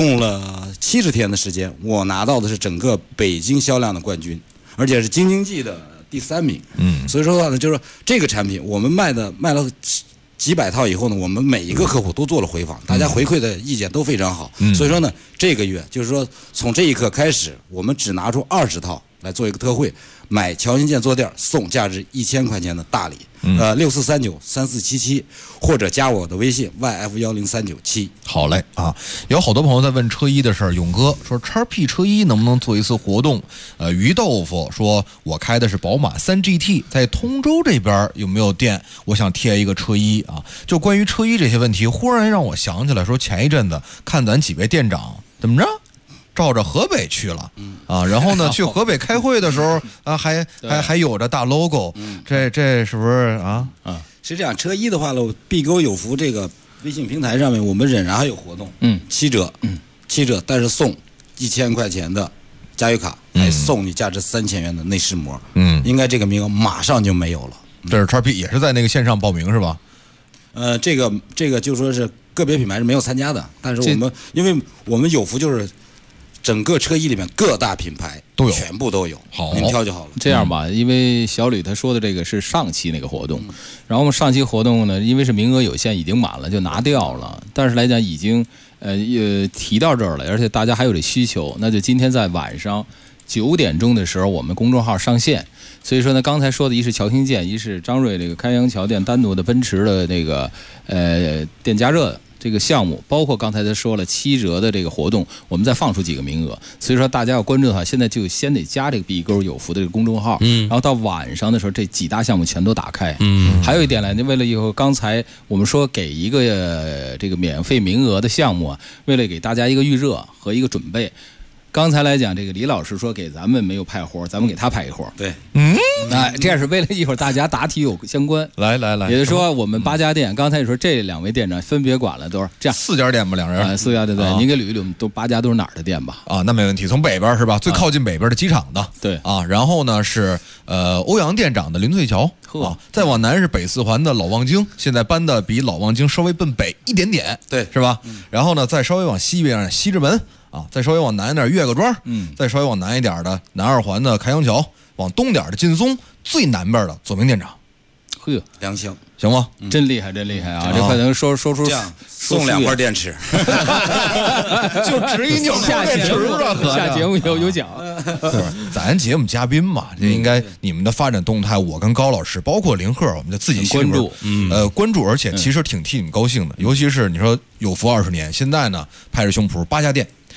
70天的时间，我拿到的是整个北京销量的冠军，而且是京津冀的第3名。所以说的话呢，就是说这个产品我们卖了几百套以后呢，我们每一个客户都做了回访，大家回馈的意见都非常好。所以说呢，这个月就是说从这一刻开始，我们只拿出20套来做一个特惠，买乔云健坐垫送价值1000块钱的大礼。64393477，或者加我的微信 YF10397。 好嘞啊！有好多朋友在问车衣的事儿，勇哥说XP 车衣能不能做一次活动？鱼豆腐说，我开的是宝马3GT，在通州这边有没有店？我想贴一个车衣啊！就关于车衣这些问题，忽然让我想起来，说前一阵子看咱几位店长怎么着？照着河北去了啊，然后呢，去河北开会的时候啊，还有着大 logo，这是不是啊？ 是这样，车衣的话呢，必购有福这个微信平台上面，我们仍然还有活动，7折，7折，但是送1000块钱的加油卡，还送你价值3000元的内饰膜，应该这个名额马上就没有了。 这是XP也是在那个线上报名是吧？ 这个就说是个别品牌是没有参加的，但是因为我们有福就是整个车衣里面各大品牌都有， 全部都有， 好， 您挑就好了。 这样吧，因为小吕他说的这个是上期那个活动，然后我们上期活动呢，因为是名额有限，已经满了，就拿掉了。但是来讲已经提到这儿了，而且大家还有这需求，那就今天在晚上9点钟的时候，我们公众号上线。所以说呢，刚才说的一是乔兴建，一是张瑞这个开阳桥店单独的奔驰的那个电加热这个项目，包括刚才他说了7折的这个活动，我们再放出几个名额。所以说大家要关注的话，现在就先得加这个必购有福的这个公众号，然后到晚上的时候，这几大项目全都打开。还有一点呢，为了以后刚才我们说给一个这个免费名额的项目啊，为了给大家一个预热和一个准备。刚才来讲，这个李老师说给咱们没有派活，咱们给他派一活。 对， 这样是为了一会儿大家答题有相关。 来， 也就是说，我们8家店，刚才你说这2位店长分别管了都是这样 4家店吧，2人 4家店对，您给捋一捋，我们都8家都是哪儿的店吧？ 啊，那没问题，从北边是吧？最靠近北边的机场的， 对啊，然后呢是欧阳店长的林翠桥啊，再往南是北4环的老望京，现在搬的比老望京稍微奔北一点点， 对， 是吧？然后呢，再稍微往西边西直门。啊，再稍微往南一点岳各庄，再稍微往南一点的南2环的开阳桥，往东点的劲松，最南边的左明店长， 良心， 行吗？ 真厉害啊！这可能说出这样送2块电池， 就值一扭电池了。 下节目有奖。 咱节目嘉宾嘛，这应该你们的发展动态，我跟高老师，包括林鹤，我们就自己关注， 关注，而且其实挺替你们高兴的，尤其是你说有福20年，现在呢拍着胸脯8家店。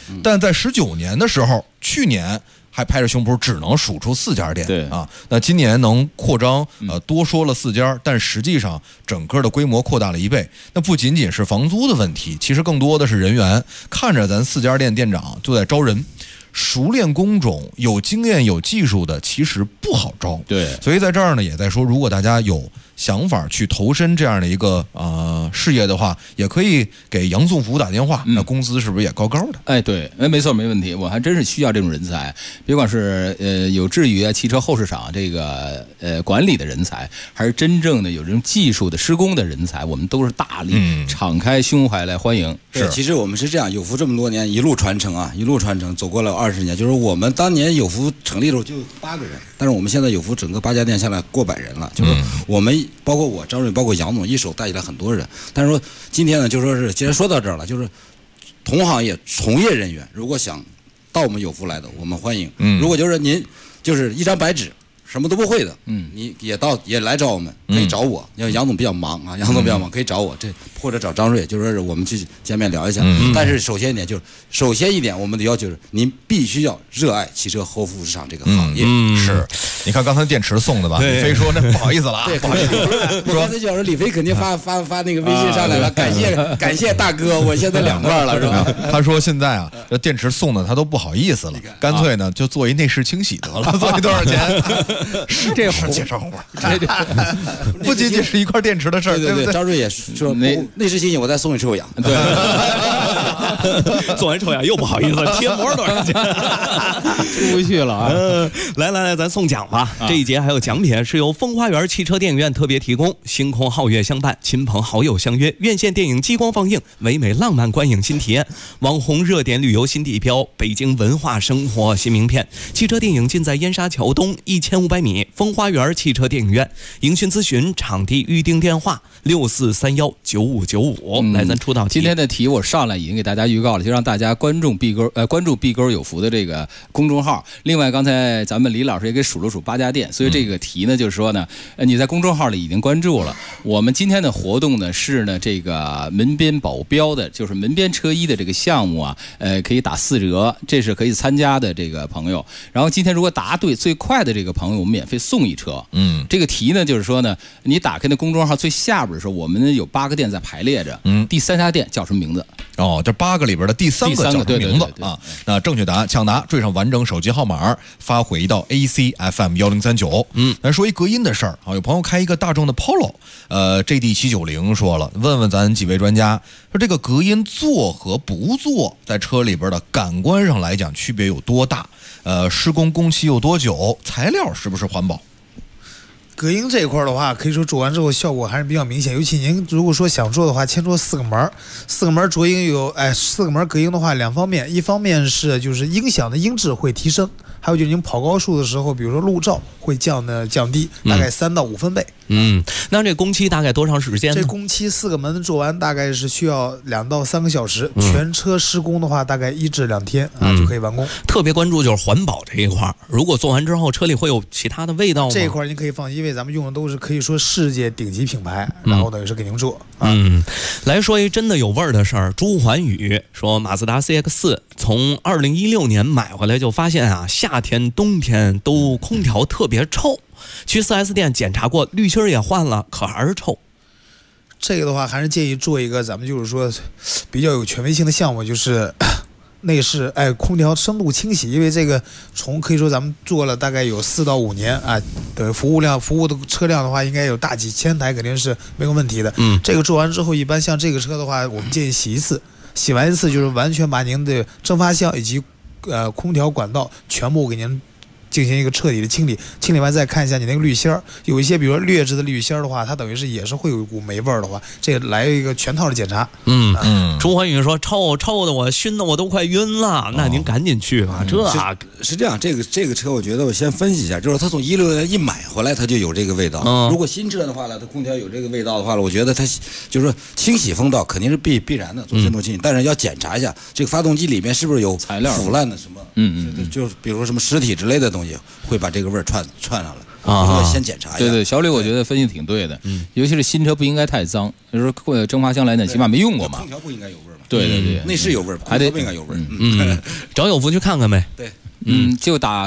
但在19年的时候，去年还拍着胸脯只能数出4家店， 对啊，那今年能扩张，多说了4家，但实际上整个的规模扩大了1倍。那不仅仅是房租的问题，其实更多的是人员。看着咱4家店店长就在招人。熟练工种、有经验、有技术的，其实不好招。 对， 所以在这儿呢，也在说，如果大家有想法去投身这样的一个事业的话，也可以给杨宋服务打电话，那工资是不是也高高的？ 哎，对，没错，没问题。我还真是需要这种人才，别管是有志于汽车后市场这个管理的人才，还是真正的有这种技术的施工的人才，我们都是大力敞开胸怀来欢迎。 对，其实我们是这样，有福这么多年一路传承啊，一路传承，走过了20年。就是我们当年有福成立的时候就8个人，但是我们现在有福整个8家店下来过100人了。就是我们包括我张瑞，包括杨总一手带起来很多人。但是说今天呢，就说是既然说到这儿了，就是同行业从业人员如果想到我们有福来的，我们欢迎。如果就是您就是一张白纸，什么都不会的，你也来找我们，可以找我。因为杨总比较忙啊，杨总比较忙，可以找我，或者找张瑞，就说是我们去见面聊一下。但是首先一点，我们的要求是您必须要热爱汽车后服务市场这个行业。 是，你看刚才电池送的吧？李飞说那不好意思了啊， 对，不好意思。我刚才就说李飞肯定发那个微信上来了，感谢大哥，我现在2段了是吧？ 他说现在啊，这电池送的他都不好意思了，干脆呢就做一内饰清洗得了，做一多少钱？ 是这活介绍活，不仅仅是一块电池的事儿， 对对对。张瑞也说内饰清洗，我再送你抽氧。 对， 做完抽氧又不好意思，贴膜多少钱？ 出不去了啊！ 来，咱送奖吧。这一节还有奖品，是由风花园汽车电影院特别提供，星空皓月相伴，亲朋好友相约，院线电影激光放映，唯美浪漫观影新体验，网红热点旅游新地标，北京文化生活新名片。汽车电影尽在燕莎桥东1500米风花园汽车电影院。营讯咨询场地预订电话64319595。来，咱出道题。 今天的题我上来已经给大家预告了，就让大家关注碧沟有福的这个公众号。另外，刚才咱们李老师也给数了数8家店，所以这个题呢，就是说呢，你在公众号里已经关注了。我们今天的活动呢是呢这个门边保镖的，就是门边车衣的这个项目啊，可以打4折，这是可以参加的这个朋友。然后今天如果答对最快的这个朋友，我们免费送1车。这个题呢就是说呢，你打开那公众号最下边的时候，我们有8个店在排列着，第3家店叫什么名字？ 哦，这8个里边的第3个叫什么名字啊？那正确答案抢答，缀上完整手机号码，发回到 ACFM1039。咱说一隔音的事儿啊，有朋友开一个大众的 Polo，JD790说了，问问咱几位专家，说这个隔音做和不做，在车里边的感官上来讲区别有多大？施工工期有多久？材料是不是环保？ 隔音这一块的话，可以说做完之后效果还是比较明显。尤其您如果说想做的话，先做4个门，4个门着音有4个门隔音的话，2方面，一方面是就是音响的音质会提升，还有就是您跑高速的时候，比如说路噪会降低，大概3到5分贝。 那这工期大概多长时间呢？ 这工期4个门做完大概是需要2到3个小时，全车施工的话大概1至2天就可以完工。 特别关注就是环保这一块，如果做完之后车里会有其他的味道吗？ 这一块您可以放心，因为咱们用的都是可以说世界顶级品牌，然后等于是给您做。 来说一真的有味儿的事儿。朱环宇说，马自达 CX-4 从2016年买回来就发现啊，夏天冬天都空调特别臭。去 4S 店检查过，滤芯也换了，可还是臭。 这个的话，还是建议做一个咱们就是说比较有权威性的项目，就是内饰空调深度清洗。因为这个可以说咱们做了大概有4到5年啊的服务的车辆的话，应该有大几千台，肯定是没有问题的。这个做完之后，一般像这个车的话，我们建议洗1次，洗完1次就是完全把您的蒸发箱以及空调管道全部给您进行一个彻底的清理，清理完再看一下你那个滤芯儿，有一些比如说劣质的滤芯儿的话，它等于是也是会有一股霉味儿的话，这个来一个全套的检查。 朱环宇说臭的我熏的我都快晕了，那您赶紧去吧。 是这样，这个车我觉得我先分析一下，就是他从16年一买回来他就有这个味道。如果新车的话呢，它空调有这个味道的话呢，我觉得它就是说清洗风道肯定是必然的，做深度清洗，但是要检查一下这个发动机里面是不是有材料腐烂的什么，就是比如说什么尸体之类的东西会把这个味儿串上来。 啊，先检查一下。 对对，小李我觉得分析挺对的，尤其是新车不应该太脏，就是说蒸发箱来呢，起码没用过嘛。 空调不应该有味儿吧？ 对对对， 内饰有味儿， 还得不应该有味儿。 找有福去看看呗。 对。 就打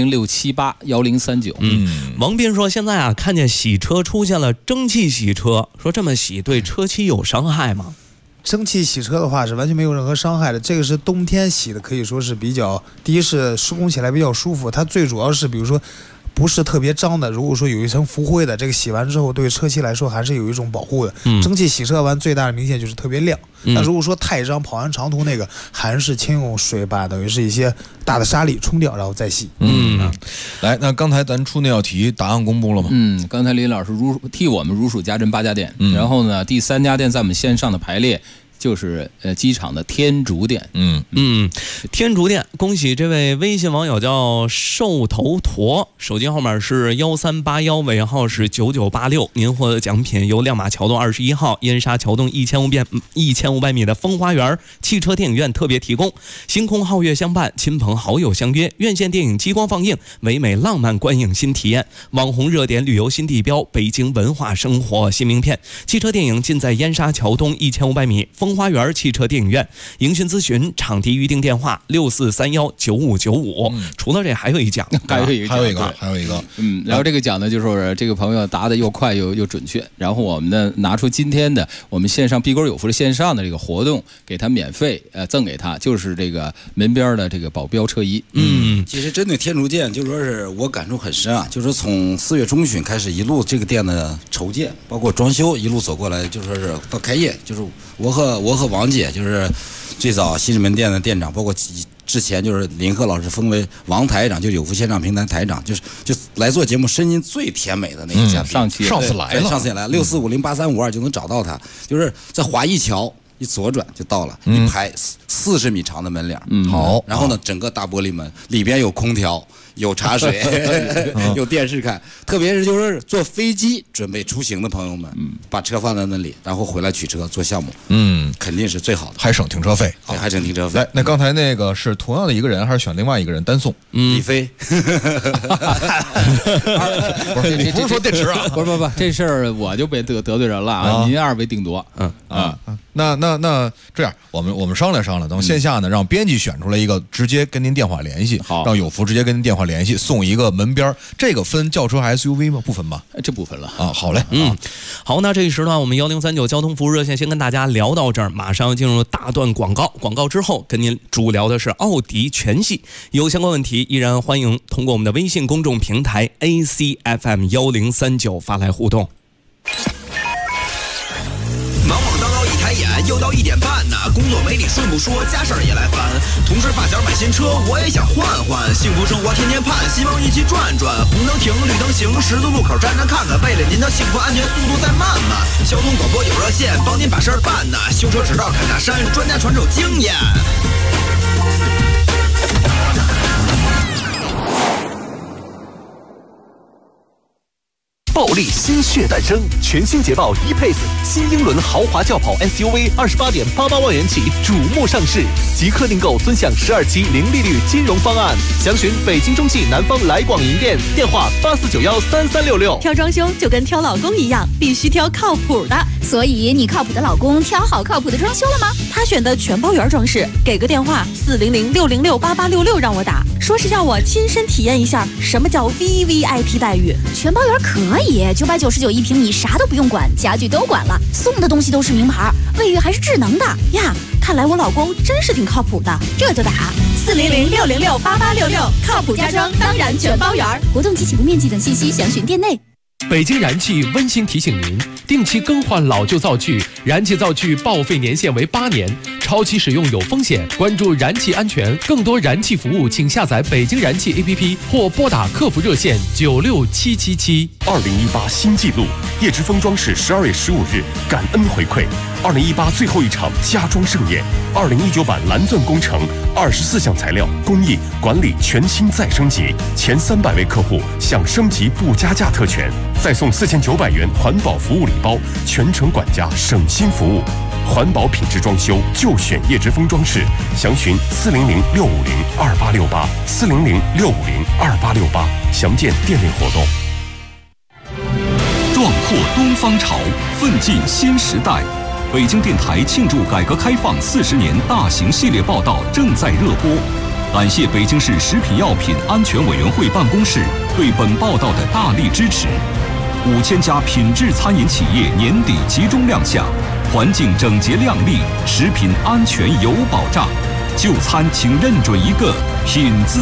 400-678-1039。 王斌说，现在啊，看见洗车出现了蒸汽洗车，说这么洗对车漆有伤害吗？ 蒸汽洗车的话是完全没有任何伤害的，这个是冬天洗的，可以说是比较，第一是施工起来比较舒服，它最主要是比如说不是特别脏的，如果说有一层浮灰的，这个洗完之后对车漆来说还是有一种保护的。蒸汽洗车完最大的明显就是特别亮，那如果说太脏，跑完长途那个还是先用水把等于是一些大的沙粒冲掉，然后再洗。 来，那刚才咱出那道题答案公布了吗？ 刚才林老师替我们如数家珍8家店，然后呢，第3家店在我们线上的排列就是机场的天竺店。 天竺店，恭喜这位微信网友叫瘦头驼，手机号码是1381，尾号是9986，您获得奖品由亮马桥洞21号、燕莎桥洞1500米的风花园汽车电影院特别提供。星空皓月相伴，亲朋好友相约，院线电影激光放映，唯美浪漫观影新体验，网红热点旅游新地标，北京文化生活新名片。汽车电影尽在燕莎桥东1500米风花园汽车电影院。营讯咨询场地预订电话64319595。除了这还有一奖， 还有一个。 然后这个奖呢，就是这个朋友答的又快又准确，然后我们呢拿出今天的我们线上碧沟有福的线上的这个活动，给他免费赠给他，就是这个门边的这个保镖车衣。 其实针对天竺店，就说是我感触很深啊，就是从4月中旬开始，一路这个店的筹建，包括装修，一路走过来，就说是到开业，就是我和王姐，就是最早西直门店的店长，包括之前就是林鹤老师封为王台长，就有福线上平台台长，就来做节目声音最甜美的那个嘉宾。 上次来了 64508352就能找到他，就是在华谊桥一左转就到了，一排40米长的门脸。 好， 然后呢，整个大玻璃门里边有空调，有茶水，有电视看。特别是就是坐飞机准备出行的朋友们，把车放在那里，然后回来取车做项目，肯定是最好的， 还省停车费。 还省停车费。 来，那刚才那个是同样的一个人，还是选另外一个人单送？ 李飞， 不是你不是说电池啊？ 不，这事儿我就被得罪人了啊！您2位定夺。 那这样，我们商量商量，等线下呢，让编辑选出来一个，直接跟您电话联系，让有福直接跟您电话联系，送一个门边。这个分轿车还是 SUV 吗？不分吧？ 这不分了啊。好嘞， 好，那这一时段我们1039交通服务热线先跟大家聊到这儿，马上进入大段广告。广告之后跟您主聊的是奥迪全系，有相关问题依然欢迎通过我们的微信公众平台 ACFM1039发来互动。 忙忙叨叨一抬眼，又到1点半呢，工作没你顺不说，家事儿也来烦。同事发小买新车，我也想换换，幸福生活天天盼，希望一起转转。红灯停，绿灯行，十字路口站站看看，为了您的幸福安全，速度再慢慢。交通广播有热线，帮您把事儿办呢。修车指导侃大山，专家传授经验。 暴力新血诞生，全新捷豹 E-Pace 新英伦豪华轿跑 SUV 28.88万元起瞩目上市，即刻订购尊享12期零利率金融方案。详询北京中汽南方来广营店，电话84913366。 挑装修就跟挑老公一样，必须挑靠谱的。 所以你靠谱的老公挑好靠谱的装修了吗？ 他选的全包圆装饰，给个电话400-606-8866让我打，说是要我亲身体验一下什么叫 VVIP 待遇。 全包圆可以，999一平米，啥都不用管，家具都管了，送的东西都是名牌，卫浴还是智能的呀。看来我老公真是挺靠谱的，这就打400-606-8866，靠谱家装当然全包圆。 活动及起步面积等信息详询店内。 北京燃气温馨提醒您，定期更换老旧灶具，燃气灶具报废年限为8年，超期使用有风险，关注燃气安全。更多燃气服务请下载北京燃气 APP 或拨打客服热线96777。 2018新纪录，叶之峰装饰12月15日感恩回馈，2018最后一场家装盛宴，2019版蓝钻工程24项材料工艺管理全新再升级，前300位客户享升级不加价特权，再送4900元环保服务礼包，全程管家省心服务，环保品质装修就选叶之峰装饰，详询400-650-2868，400-650-2868，详见店内活动。 拓东方潮，奋进新时代。北京电台庆祝改革开放40年大型系列报道正在热播。感谢北京市食品药品安全委员会办公室对本报道的大力支持。5000家品质餐饮企业年底集中亮相，环境整洁亮丽，食品安全有保障。就餐请认准一个“品”字。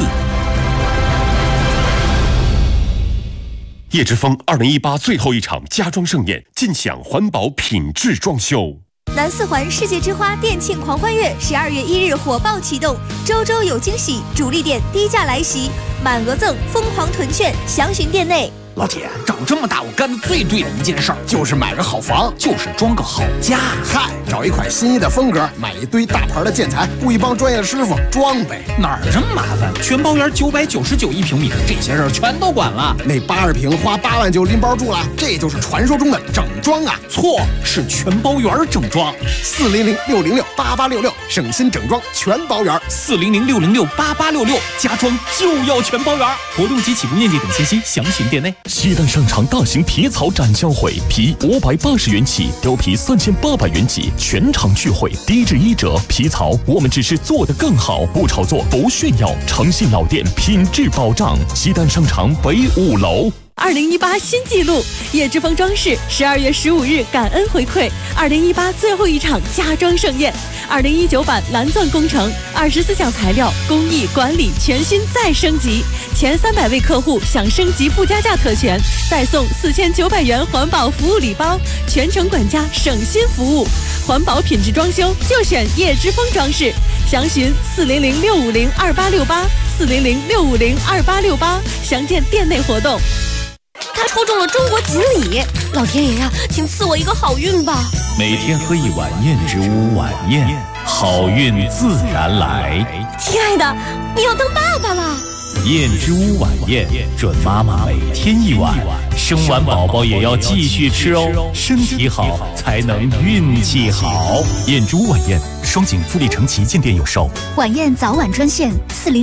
叶之峰2018最后一场家装盛宴，尽享环保品质装修。 南四环世界之花店庆狂欢月12月1日火爆启动，周周有惊喜，主力店低价来袭，满额赠，疯狂囤券，详询店内。 老铁，长这么大我干的最对的一件事儿就是买个好房，就是装个好家。 嗨，找一款心仪的风格，买一堆大牌的建材，雇一帮专业师傅装呗。 哪儿这么麻烦？全包园999一平米，这些事儿全都管了。 那80平花8万就拎包住了，这就是传说中的整装啊！ 错，是全包园整装。 400-606-8866，省心整装全包园。 400-606-8866，家装就要全包园。活动及起步面积等信息详询店内。 西单商场大型皮草展销会，皮580元起，貂皮3800元起，全场聚会，低至1折。皮草我们只是做得更好，不炒作，不炫耀，诚信老店，品质保障。西单商场北5楼。 2018新纪录，叶之峰装饰12月15日感恩回馈2018最后一场家装盛宴，2019版蓝钻工程24项材料工艺管理全新再升级，前300位客户享升级不加价特权，再送4900元环保服务礼包，全程管家省心服务，环保品质装修就选叶之峰装饰，详询400-650-2868，400-650-2868，详见店内活动。 他抽中了中国锦鲤，老天爷呀，请赐我一个好运吧！ 每天喝一碗燕之屋晚宴，好运自然来。 亲爱的，你要当爸爸了。 燕之屋晚宴，准妈妈每天一碗，生完宝宝也要继续吃哦，身体好才能运气好。燕之屋晚宴，双井富力城旗舰店有售。 晚宴早晚专线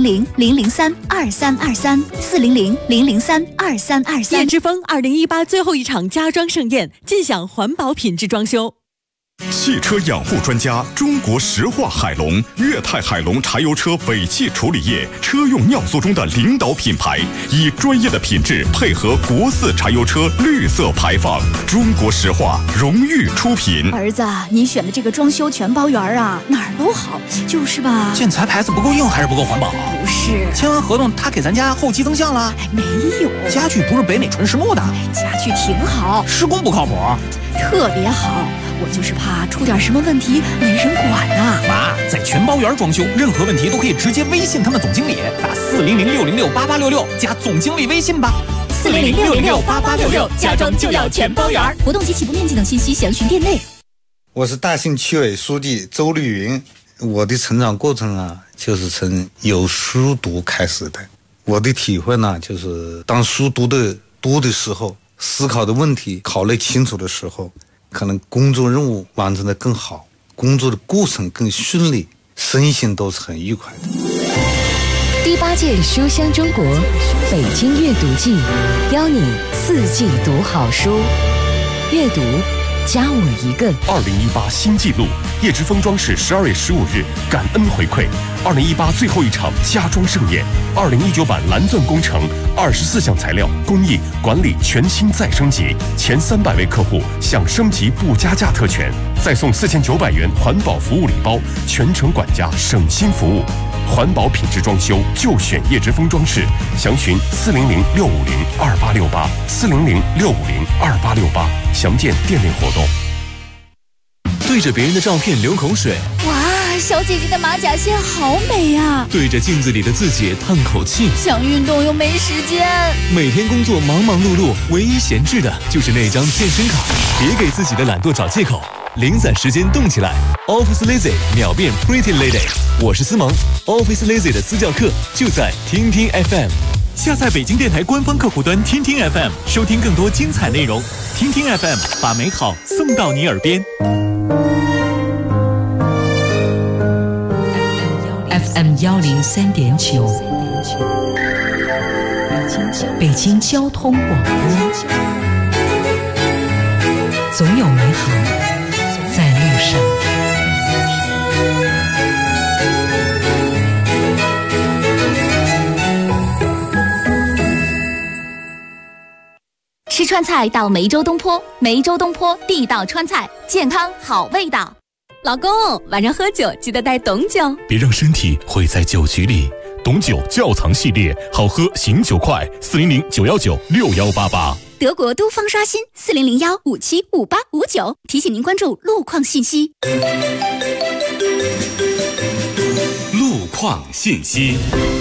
400-003-2323，400-003-2323。 叶之峰2018最后一场家装盛宴，尽享环保品质装修。 汽车养护专家中国石化海龙，粤泰海龙柴油车尾气处理液车用尿素中的领导品牌，以专业的品质配合国4柴油车绿色排放。中国石化荣誉出品。 儿子，你选的这个装修全包园啊，哪儿都好，就是吧？ 建材牌子不够硬还是不够环保？ 不是， 签完合同他给咱家后期增项了？ 没有， 家具不是北美纯实木的， 家具挺好， 施工不靠谱， 特别好。我就是怕出点什么问题没人管呐。 妈，在全包园装修，任何问题都可以直接微信他们总经理，打400-606-8866加总经理微信吧。 400-606-8866，家装就要全包园。活动及起步面积等信息详询店内。 我是大兴区委书记周丽云。我的成长过程啊，就是从有书读开始的。我的体会呢，就是当书读的多的时候，思考的问题考虑清楚的时候，可能工作任务完成的更好，工作的过程更顺利，身心都是很愉快的。 第8届书香中国北京阅读季，邀你4季读好书，阅读加我一个。 2018新纪录，叶之峰装饰12月15日感恩回馈2018最后一场家装盛宴，2019版蓝钻工程24项材料工艺管理全新再升级，前300位客户享升级不加价特权，再送4900元环保服务礼包，全程管家省心服务。环保品质装修就选叶之峰装饰，详询400-650-2868，400-650-2868，详见店内活动。 对着别人的照片流口水， 哇，小姐姐的马甲线好美啊！ 对着镜子里的自己叹口气， 想运动又没时间。 每天工作忙忙碌碌，唯一闲置的就是那张健身卡。别给自己的懒惰找借口，零散时间动起来。Office Lazy 秒变 Pretty Lady， 我是思萌。Office Lazy 的私教课就在听听 FM。下载北京电台官方客户端听听 FM， 收听更多精彩内容。听听 FM， 把美好送到你耳边。 FM 103.9，北京交通广播。 总有美好在路上。 吃川菜到梅州东坡，梅州东坡地道川菜，健康好味道。 老公，晚上喝酒记得带董酒， 别让身体毁在酒局里。董酒窖藏系列，好喝醒酒快，400-919-6188。 德国都方刷新，4001575859。提醒您关注路况信息。 路况信息。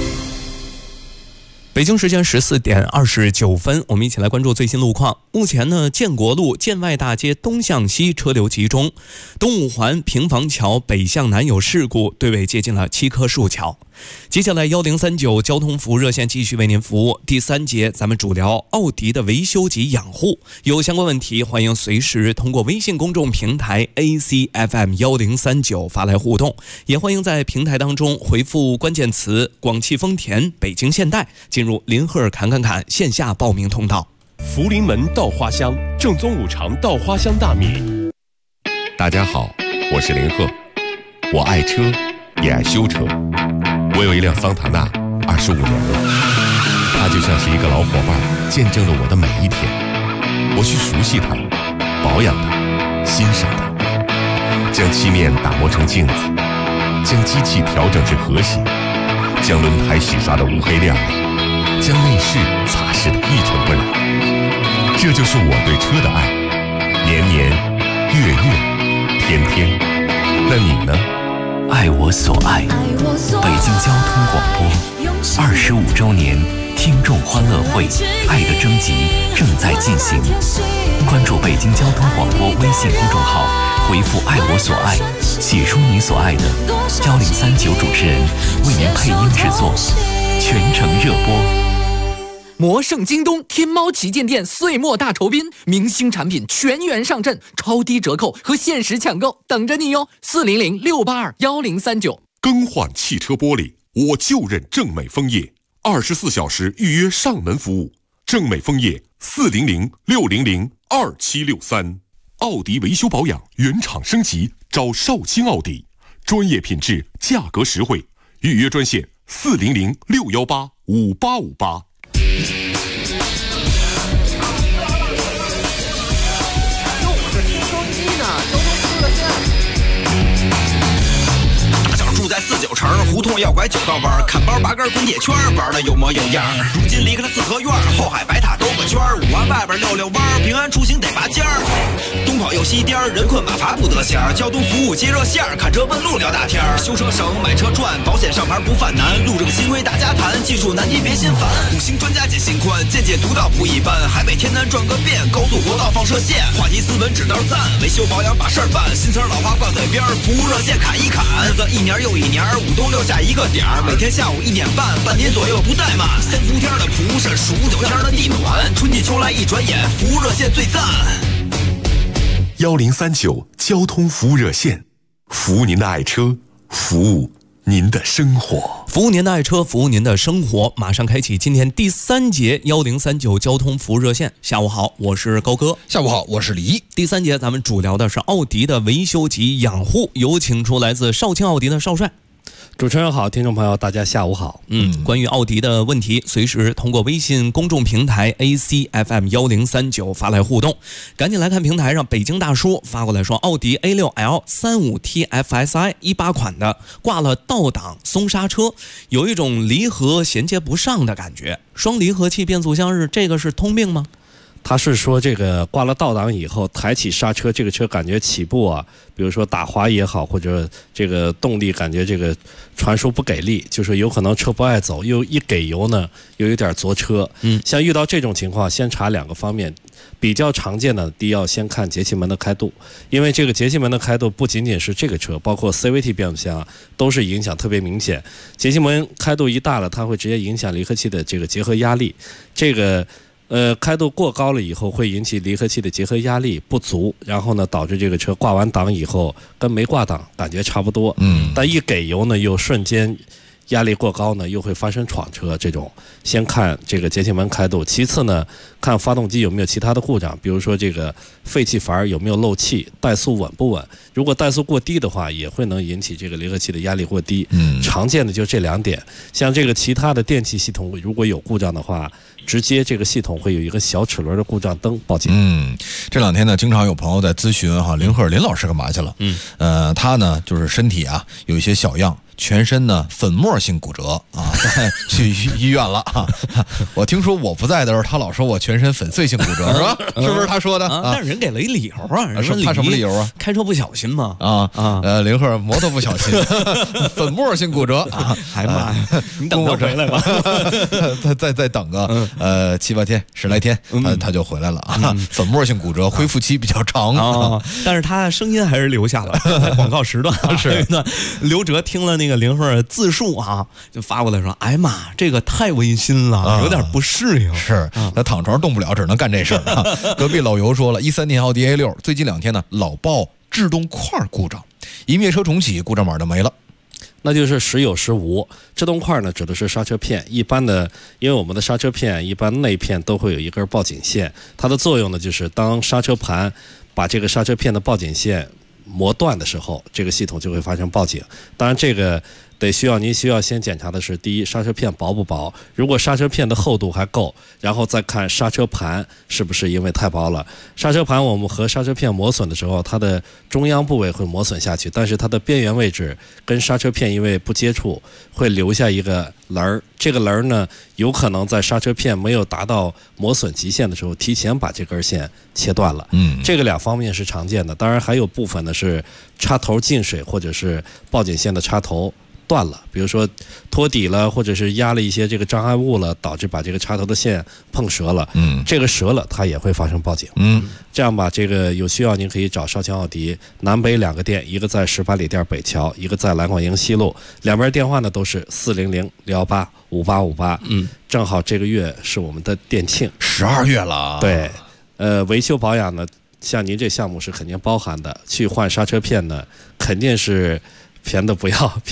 北京时间14点29分，我们一起来关注最新路况。目前呢，建国路建外大街东向西车流集中，东五环平房桥北向南有事故，对尾接近了7棵树桥。接下来1039交通服务热线继续为您服务。第3节咱们主聊奥迪的维修及养护，有相关问题欢迎随时通过微信公众平台 ACFM1039 发来互动，也欢迎在平台当中回复关键词广汽丰田、北京现代，进入林赫侃线下报名通道。 福临门稻花香正宗五常稻花香大米。大家好，我是林赫，我爱车也爱修车。我有一辆桑塔纳25年了，它就像是一个老伙伴，见证了我的每一天。我去熟悉它，保养它，欣赏它，将漆面打磨成镜子，将机器调整至和谐，将轮胎洗刷得乌黑亮丽，将内饰擦拭得一尘不染。这就是我对车的爱，年年月月天天。那你呢？ 爱我所爱，北京交通广播25周年听众欢乐会爱的征集正在进行，关注北京交通广播微信公众号，回复爱我所爱，写出你所爱的，1039主持人为您配音制作，全程热播。 魔圣京东天猫旗舰店岁末大酬宾，明星产品全员上阵，超低折扣和限时抢购等着你哟！400-682-1039。 更换汽车玻璃，我就认正美枫叶，24小时预约上门服务。正美枫叶400-600-2763。奥迪维修保养原厂升级，找少卿奥迪，专业品质，价格实惠。预约专线400-618-5858。 住在49城，胡同要拐9道弯，看包拔根滚铁圈，玩的有模有样。如今离开了四合院，后海白塔兜个圈，5环外边溜弯，平安出行得拔尖儿。东跑又西颠，人困马乏不得闲。交通服务接热线，看车问路聊大天。修车省，买车赚，保险上牌不犯难。路政新规大家谈，技术难题别心烦。5星专家解心宽，见解独到不一般。海北天南转个遍，高速国道放射线。话题斯文指道赞，维修保养把事儿办。新词老话挂嘴边，服务热线侃一侃。日子一年又一年，5冬6夏一个点儿，每天下午1点半，半年左右不怠慢。3伏天的蒲扇，数9天的地暖，春季秋来一转眼，服务热线最赞。 1039交通服务热线，服务您的爱车，服务您的生活， 服务您的爱车，服务您的生活。马上开启今天第3节1039交通服务热线。下午好，我是高哥。 下午好，我是李一。 第3节咱们主聊的是奥迪的维修及养护，有请出来自少卿奥迪的少帅。 主持人好，听众朋友大家下午好。 关于奥迪的问题，随时通过微信公众平台 ACFM1039 发来互动。赶紧来看平台上，北京大叔发过来说，奥迪 A6L 35T FSI 18款的挂了倒档松刹车，有一种离合衔接不上的感觉。双离合器变速箱这个是通病吗？ 他是说这个挂了倒档以后抬起刹车，这个车感觉起步啊，比如说打滑也好，或者这个动力感觉这个传输不给力，就是有可能车不爱走，又一给油呢又有点坐车。像遇到这种情况，先查2个方面。比较常见的，第一要先看节气门的开度，因为这个节气门的开度不仅仅是这个车，包括 CVT 变速箱都是影响特别明显。节气门开度一大了，它会直接影响离合器的这个结合压力。这个开度过高了以后，会引起离合器的结合压力不足，然后呢导致这个车挂完档以后跟没挂档感觉差不多。但一给油呢又瞬间压力过高呢，又会发生闯车这种。先看这个节气门开度，其次呢，看发动机有没有其他的故障，比如说这个废气阀有没有漏气，怠速稳不稳。如果怠速过低的话，也会能引起这个离合器的压力过低。常见的就这2点。像这个其他的电气系统如果有故障的话，直接这个系统会有一个小齿轮的故障灯报警。 这2天呢，经常有朋友在咨询哈，林老师干嘛去了？他呢就是身体啊有一些小样。全身呢粉末性骨折啊，去医院了啊！我听说我不在的时候，他老说我全身粉碎性骨折，是吧？是不是他说的？ 但是人给了一理由啊，人说他什么理由啊？ 开车不小心嘛。 林鹤摩托不小心，粉末性骨折啊！ 哎妈呀，你等我回来吧， 再等个7、8天10来天，他就回来了啊！粉末性骨折恢复期比较长啊，但是他声音还是留下了，在广告时段是的。刘哲听了那个林鹤自述啊，就发过来说：“哎妈，这个太温馨了，有点不适应。” 是，他躺床动不了，只能干这事儿啊。隔壁老尤说了，13年奥迪 A6，最近2天呢老报制动块故障，一灭车重启，故障码就没了。 那就是时有时无。制动块呢，指的是刹车片。一般的，因为我们的刹车片一般内片都会有一根报警线，它的作用呢，就是当刹车盘把这个刹车片的报警线磨断的时候，这个系统就会发生报警。当然这个您需要先检查的是，第一，刹车片薄不薄，如果刹车片的厚度还够，然后再看刹车盘是不是因为太薄了。刹车盘我们和刹车片磨损的时候，它的中央部位会磨损下去，但是它的边缘位置跟刹车片因为不接触，会留下一个棱儿。这个棱儿呢，有可能在刹车片没有达到磨损极限的时候，提前把这根线切断了。这个2方面是常见的。当然还有部分呢是插头进水，或者是报警线的插头断了，比如说托底了，或者是压了一些这个障碍物了，导致把这个插头的线碰折了。这个折了，它也会发生报警。这样吧，这个有需要您可以找少强奥迪南北2个店，一个在18里店北桥，一个在蓝广营西路，两边电话呢都是400-618-5858。正好这个月是我们的店庆 ，12月了。 对，维修保养呢，像您这项目是肯定包含的，去换刹车片呢，肯定是便宜的不要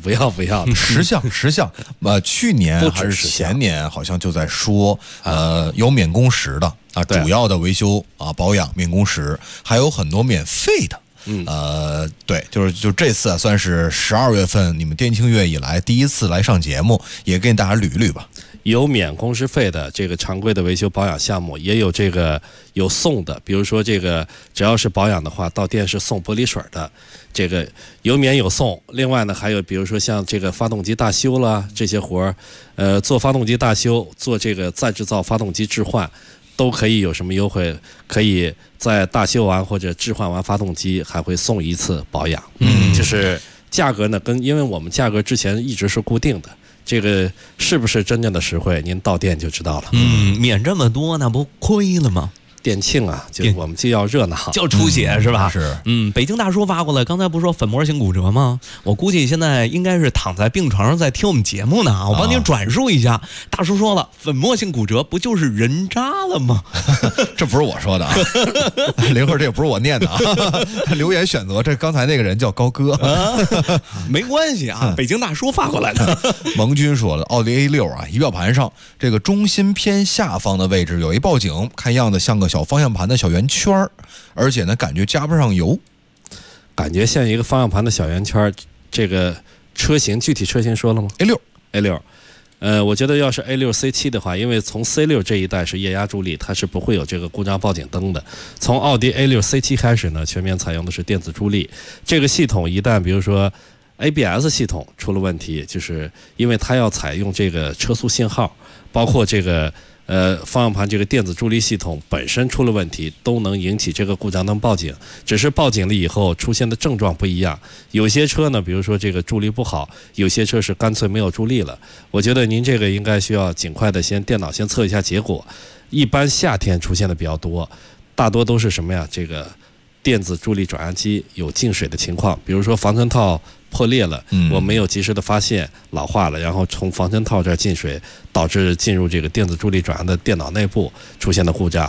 10项，去年还是前年好像就在说，有免工时的啊，主要的维修啊保养免工时，还有很多免费的。对，就这次算是12月份你们店庆月以来第一次来上节目，也跟大家捋一捋吧。 有免工时费的这个常规的维修保养项目，也有这个有送的，比如说这个只要是保养的话，到店是送玻璃水的，这个有免有送。另外呢，还有比如说像这个发动机大修啦这些活儿，做发动机大修，做这个再制造发动机置换，都可以有什么优惠？可以在大修完或者置换完发动机，还会送1次保养。就是价格呢，因为我们价格之前一直是固定的。这个是不是真正的实惠？您到店就知道了。 免这么多，那不亏了吗？ 店庆啊，我们就要热闹， 就要出血是吧？ 是。 北京大叔发过来，刚才不是说粉末性骨折吗？我估计现在应该是躺在病床上在听我们节目呢。我帮您转述一下，大叔说了，粉末性骨折不就是人渣了吗？ 这不是我说的啊，林鹤，这也不是我念的啊。留言选择这刚才那个人叫高哥， 没关系啊，北京大叔发过来的。 蒙军说了，奥迪 A6 啊，仪表盘上这个中心偏下方的位置有一报警，看样子像个小方向盘的小圆圈，而且呢感觉加不上油， 感觉像一个方向盘的小圆圈。这个车型具体车型说了吗？ A6，我觉得要是 A6 C7 的话，因为从 C6 这一代是液压助力，它是不会有这个故障报警灯的。从奥迪 A6 C7 开始呢，全面采用的是电子助力。这个系统一旦比如说 ABS 系统出了问题，就是因为它要采用这个车速信号，包括这个方向盘这个电子助力系统本身出了问题，都能引起这个故障灯报警。只是报警了以后出现的症状不一样，有些车呢，比如说这个助力不好，有些车是干脆没有助力了。我觉得您这个应该需要尽快的电脑先测一下结果。一般夏天出现的比较多，大多都是什么呀？这个电子助力转压机有进水的情况，比如说防尘套破裂了，我没有及时的发现，老化了，然后从防尘套这儿进水，导致进入这个电子助力转压的电脑内部出现的故障。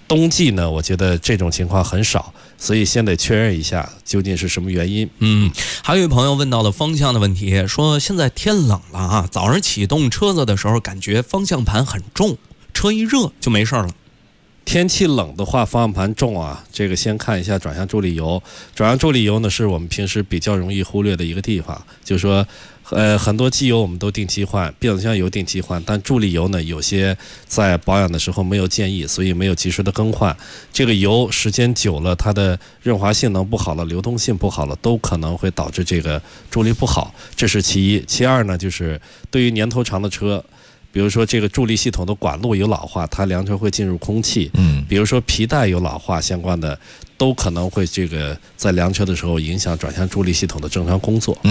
冬季呢，我觉得这种情况很少，所以先得确认一下究竟是什么原因。 还有一朋友问到了方向的问题，说现在天冷了啊，早上启动车子的时候感觉方向盘很重，车一热就没事了。 天气冷的话，方向盘重啊，这个先看一下转向助力油。转向助力油呢，是我们平时比较容易忽略的一个地方，就是说。很多机油我们都定期换，变速箱油定期换，但助力油呢，有些在保养的时候没有建议，所以没有及时的更换。这个油时间久了，它的润滑性能不好了，流动性不好了，都可能会导致这个助力不好，这是其一。其二呢，就是对于年头长的车，比如说这个助力系统的管路有老化，它凉车会进入空气。比如说皮带有老化相关的，都可能会这个在凉车的时候影响转向助力系统的正常工作。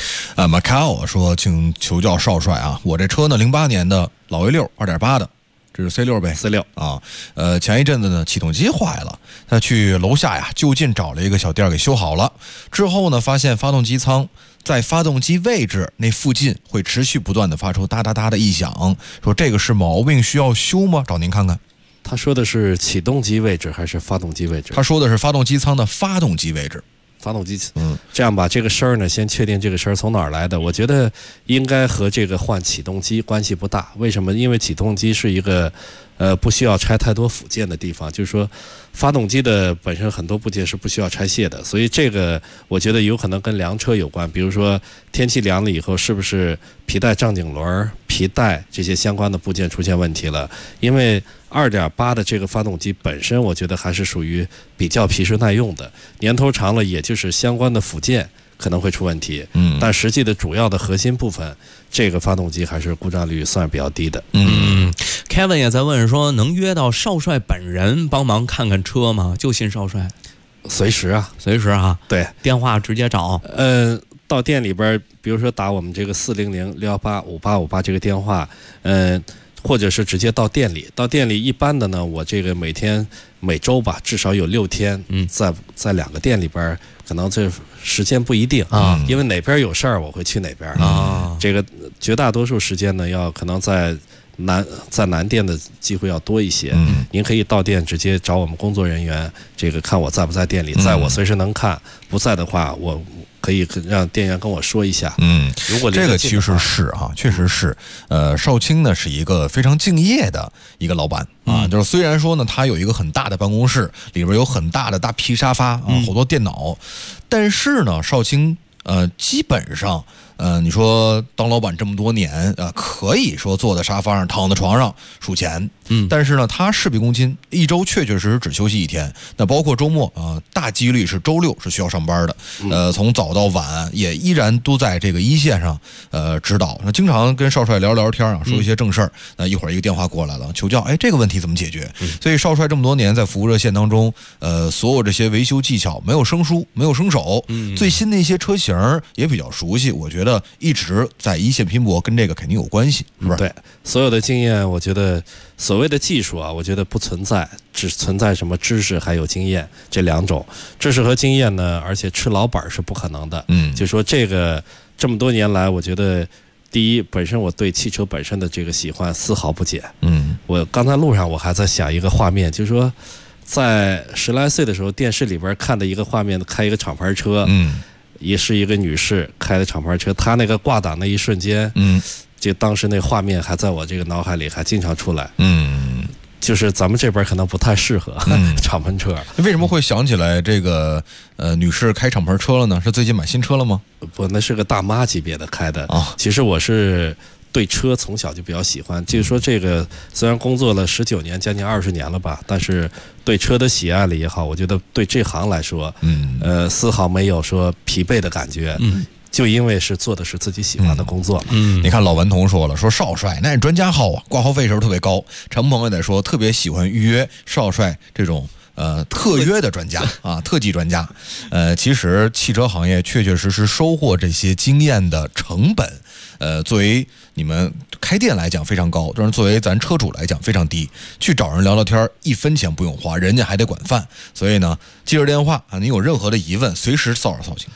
Macau 说，请求教少帅啊，我这车呢08年的老 V6 2.8的，这是 C6 呗 ？C6 啊，前一阵子呢启动机坏了，他去楼下呀就近找了一个小店给修好了，之后呢发现发动机舱在发动机位置那附近会持续不断的发出哒哒哒的异响，说这个是毛病需要修吗？找您看看。 他说的是启动机位置还是发动机位置？ 他说的是发动机舱的发动机位置。 发动机，这样吧，这个声儿呢，先确定这个声儿从哪儿来的。我觉得应该和这个换启动机关系不大。为什么？因为启动机是一个不需要拆太多附件的地方，就是说发动机的本身很多部件是不需要拆卸的，所以这个我觉得有可能跟凉车有关。比如说天气凉了以后，是不是皮带胀紧轮、皮带这些相关的部件出现问题了？因为2.8的这个发动机本身，我觉得还是属于比较皮实耐用的，年头长了，也就是相关的附件可能会出问题。但实际的主要的核心部分，这个发动机还是故障率算是比较低的。 Kevin 也在问说，能约到少帅本人帮忙看看车吗？就信少帅， 随时啊，对， 电话直接找。 到店里边，比如说打我们这个400-618-5858这个电话，或者是直接到店里。到店里一般的呢，我这个每周吧，至少有6天，在2个店里边，可能这时间不一定啊，因为哪边有事儿我会去哪边啊。这个绝大多数时间呢，要可能在南店的机会要多一些。您可以到店直接找我们工作人员，这个看我在不在店里，在我随时能看，不在的话我可以让店员跟我说一下。如果这个其实是啊，确实是。少卿呢是一个非常敬业的一个老板啊，就是虽然说呢他有一个很大的办公室，里边有很大的大皮沙发啊，好多电脑，但是呢少卿基本上你说当老板这么多年可以说坐在沙发上躺在床上数钱，但是呢他事必躬亲，一周确确实实只休息1天，那包括周末大几率是周6是需要上班的，从早到晚也依然都在这个一线上指导。那经常跟少帅聊聊天啊，说一些正事儿，一会儿一个电话过来了，求教这个问题怎么解决。所以少帅这么多年在服务热线当中，所有这些维修技巧没有生疏，没有生手，最新的一些车型也比较熟悉，我觉得一直在一线拼搏，跟这个肯定有关系，是不是？ 对，所有的经验，我觉得所谓的技术啊，我觉得不存在，只存在什么知识还有经验这2种。知识和经验呢，而且吃老本是不可能的。就说这么多年来，我觉得第一，本身我对汽车本身的这个喜欢丝毫不减。我刚才路上我还在想一个画面，就是说在10来岁的时候，电视里边看的一个画面，开一个厂牌车，也是一个女士开的厂牌车，她那个挂档那一瞬间，就当时那画面还在我这个脑海里还经常出来。就是咱们这边可能不太适合敞篷车。 为什么会想起来这个女士开敞篷车了呢？是最近买新车了吗？ 不，那是个大妈级别的开的。其实我是对车从小就比较喜欢，就是说这个虽然工作了19年，将近20年了吧，但是对车的喜爱了也好，我觉得对这行来说，丝毫没有说疲惫的感觉。就因为是做的是自己喜欢的工作。 你看老顽童说了，说少帅那是专家号啊，挂号费是特别高。陈鹏也得说特别喜欢预约少帅这种特约的专家啊，特级专家。其实汽车行业确确实实收获这些经验的成本，作为你们开店来讲非常高，但是作为咱车主来讲非常低。去找人聊聊天，1分钱不用花，人家还得管饭。所以呢，记着电话啊，你有任何的疑问，随时骚扰少卿。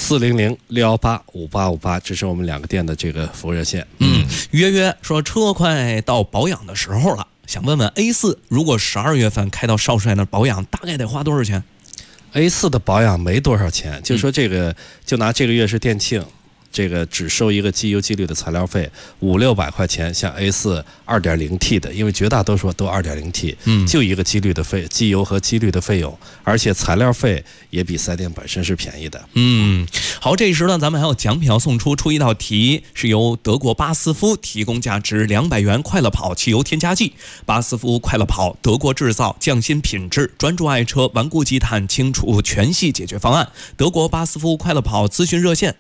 400-618-5858，这是我们2个店的这个服务热线。 约说车快到保养的时候了， 想问问 A4 如果12月份开到少帅那儿保养，大概得花多少钱？ A4 的保养没多少钱，就说这个，就拿这个月是店庆，这个只收一个机油机滤的材料费500-600块钱，像 A4 2.0T 的，因为绝大多数都 2.0T，就一个机滤的费，机油和机滤的费用，而且材料费也比4S店本身是便宜的。 好，这一时段咱们还有奖品要送出，出一道题是由德国巴斯夫提供价值200元快乐跑汽油添加剂。巴斯夫快乐跑，德国制造，匠心品质，专注爱车，顽固积碳，清除全系解决方案。德国巴斯夫快乐跑咨询热线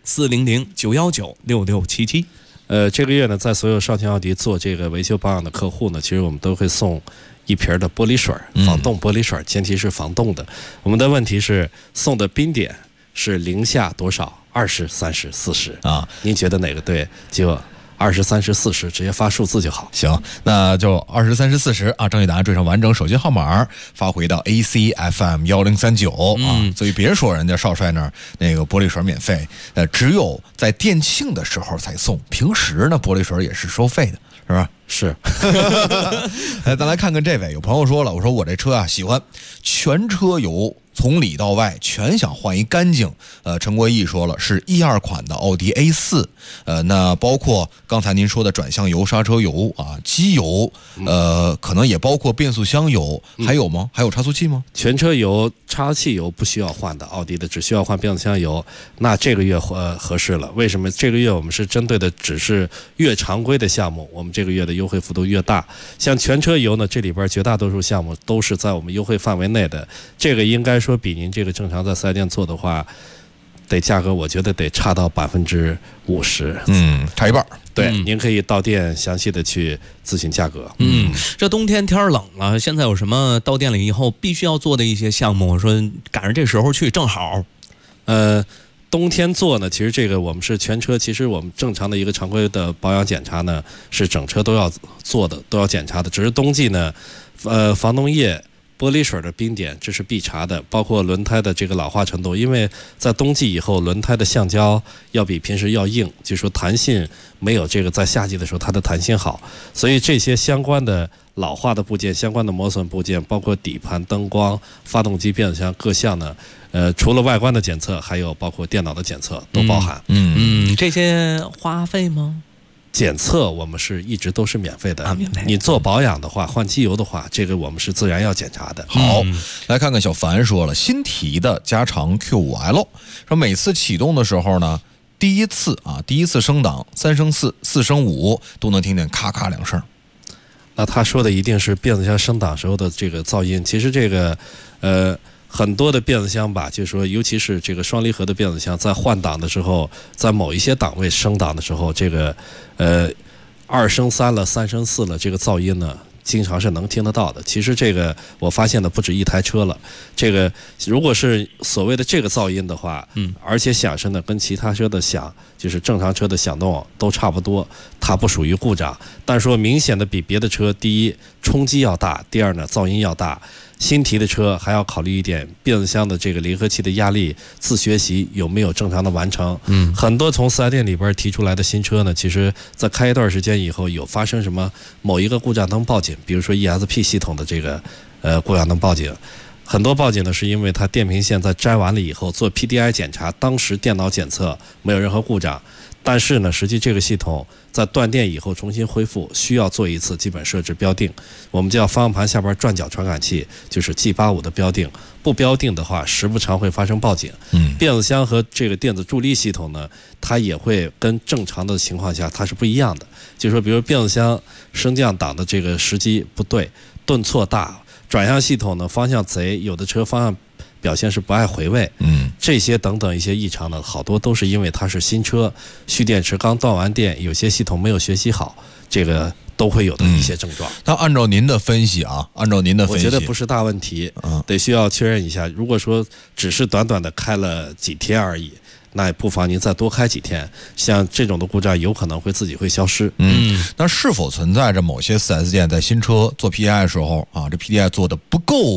400-919-6677。 这个月呢，在所有绍兴奥迪做这个维修保养的客户呢，其实我们都会送一瓶的玻璃水，防冻玻璃水，前提是防冻的。我们的问题是送的冰点是零下多少？20、30、40 啊？您觉得哪个对？就20、30、40，直接发数字就好。 行，那就20、30、40啊！正确答案缀上完整手机号码，发回到 ACFM 1039啊。所以别说人家少帅那儿那个玻璃水免费，只有在店庆的时候才送，平时呢玻璃水也是收费的，是吧？ 是。 咱来看看这位，有朋友说了，我说我这车啊喜欢全车油。从里到外全想换一干净。陈国义说了，是12款的奥迪 A4，那包括刚才您说的转向油、刹车油啊、机油，可能也包括变速箱油，还有吗？还有差速器吗？ 全车油、差速器油不需要换的，奥迪的只需要换变速箱油。那这个月合适了，为什么？这个月我们是针对的只是越常规的项目，我们这个月的优惠幅度越大。像全车油呢，这里边绝大多数项目都是在我们优惠范围内的，这个应该说比您这个正常在4S店做的话，得价格我觉得得差到50%， 差一半。 对，您可以到店详细的去咨询价格。 这冬天天冷了，现在有什么到店里以后必须要做的一些项目？我说赶上这时候去正好。 冬天做呢，其实这个我们是全车，其实我们正常的一个常规的保养检查呢，是整车都要做的，都要检查的。只是冬季呢，防冻液、玻璃水的冰点这是必查的，包括轮胎的这个老化程度，因为在冬季以后，轮胎的橡胶要比平时要硬，就是说弹性没有这个在夏季的时候它的弹性好，所以这些相关的老化的部件、相关的磨损部件，包括底盘、灯光、发动机、变速箱各项呢，除了外观的检测，还有包括电脑的检测都包含。 这些花费吗？ 检测我们是一直都是免费的，免费。你做保养的话，换机油的话，这个我们是自然要检查的。 好，来看看小凡说了，新提的加长 Q5L， 说每次启动的时候呢，第一次升档3升4、4升5都能听见咔咔2声。 那他说的一定是变速箱升档时候的这个噪音。其实这个很多的变速箱吧，就是说尤其是这个双离合的变速箱，在换挡的时候，在某一些档位升档的时候，这个2升3了、3升4了，这个噪音呢经常是能听得到的。其实这个我发现的不止一台车了。这个如果是所谓的这个噪音的话，而且响声呢跟其他车的响，就是正常车的响动都差不多，它不属于故障。但是说明显的比别的车，第一冲击要大，第二呢噪音要大。新提的车还要考虑一点，变速箱的这个离合器的压力自学习有没有正常的完成。很多从4S店里边提出来的新车呢，其实在开一段时间以后，有发生什么某一个故障灯报警，比如说 ESP 系统的这个故障灯报警，很多报警呢是因为它电瓶线在摘完了以后做 PDI 检查，当时电脑检测没有任何故障，但是呢实际这个系统在断电以后重新恢复需要做一次基本设置标定，我们叫方向盘下边转角传感器，就是 G85 的标定，不标定的话时不常会发生报警。变速箱和这个电子助力系统呢，它也会跟正常的情况下它是不一样的，就是说比如变速箱升降档的这个时机不对，顿挫大，转向系统呢方向贼，有的车方向表现是不爱回位，这些等等一些异常呢，好多都是因为它是新车，蓄电池刚断完电，有些系统没有学习好，这个都会有的一些症状。 那按照您的分析啊， 我觉得不是大问题，得需要确认一下。如果说只是短短的开了几天而已，那也不妨您再多开几天，像这种的故障有可能会自己会消失。 那是否存在着某些4S店在新车做 PDI 的时候啊，这 PDI 做的不够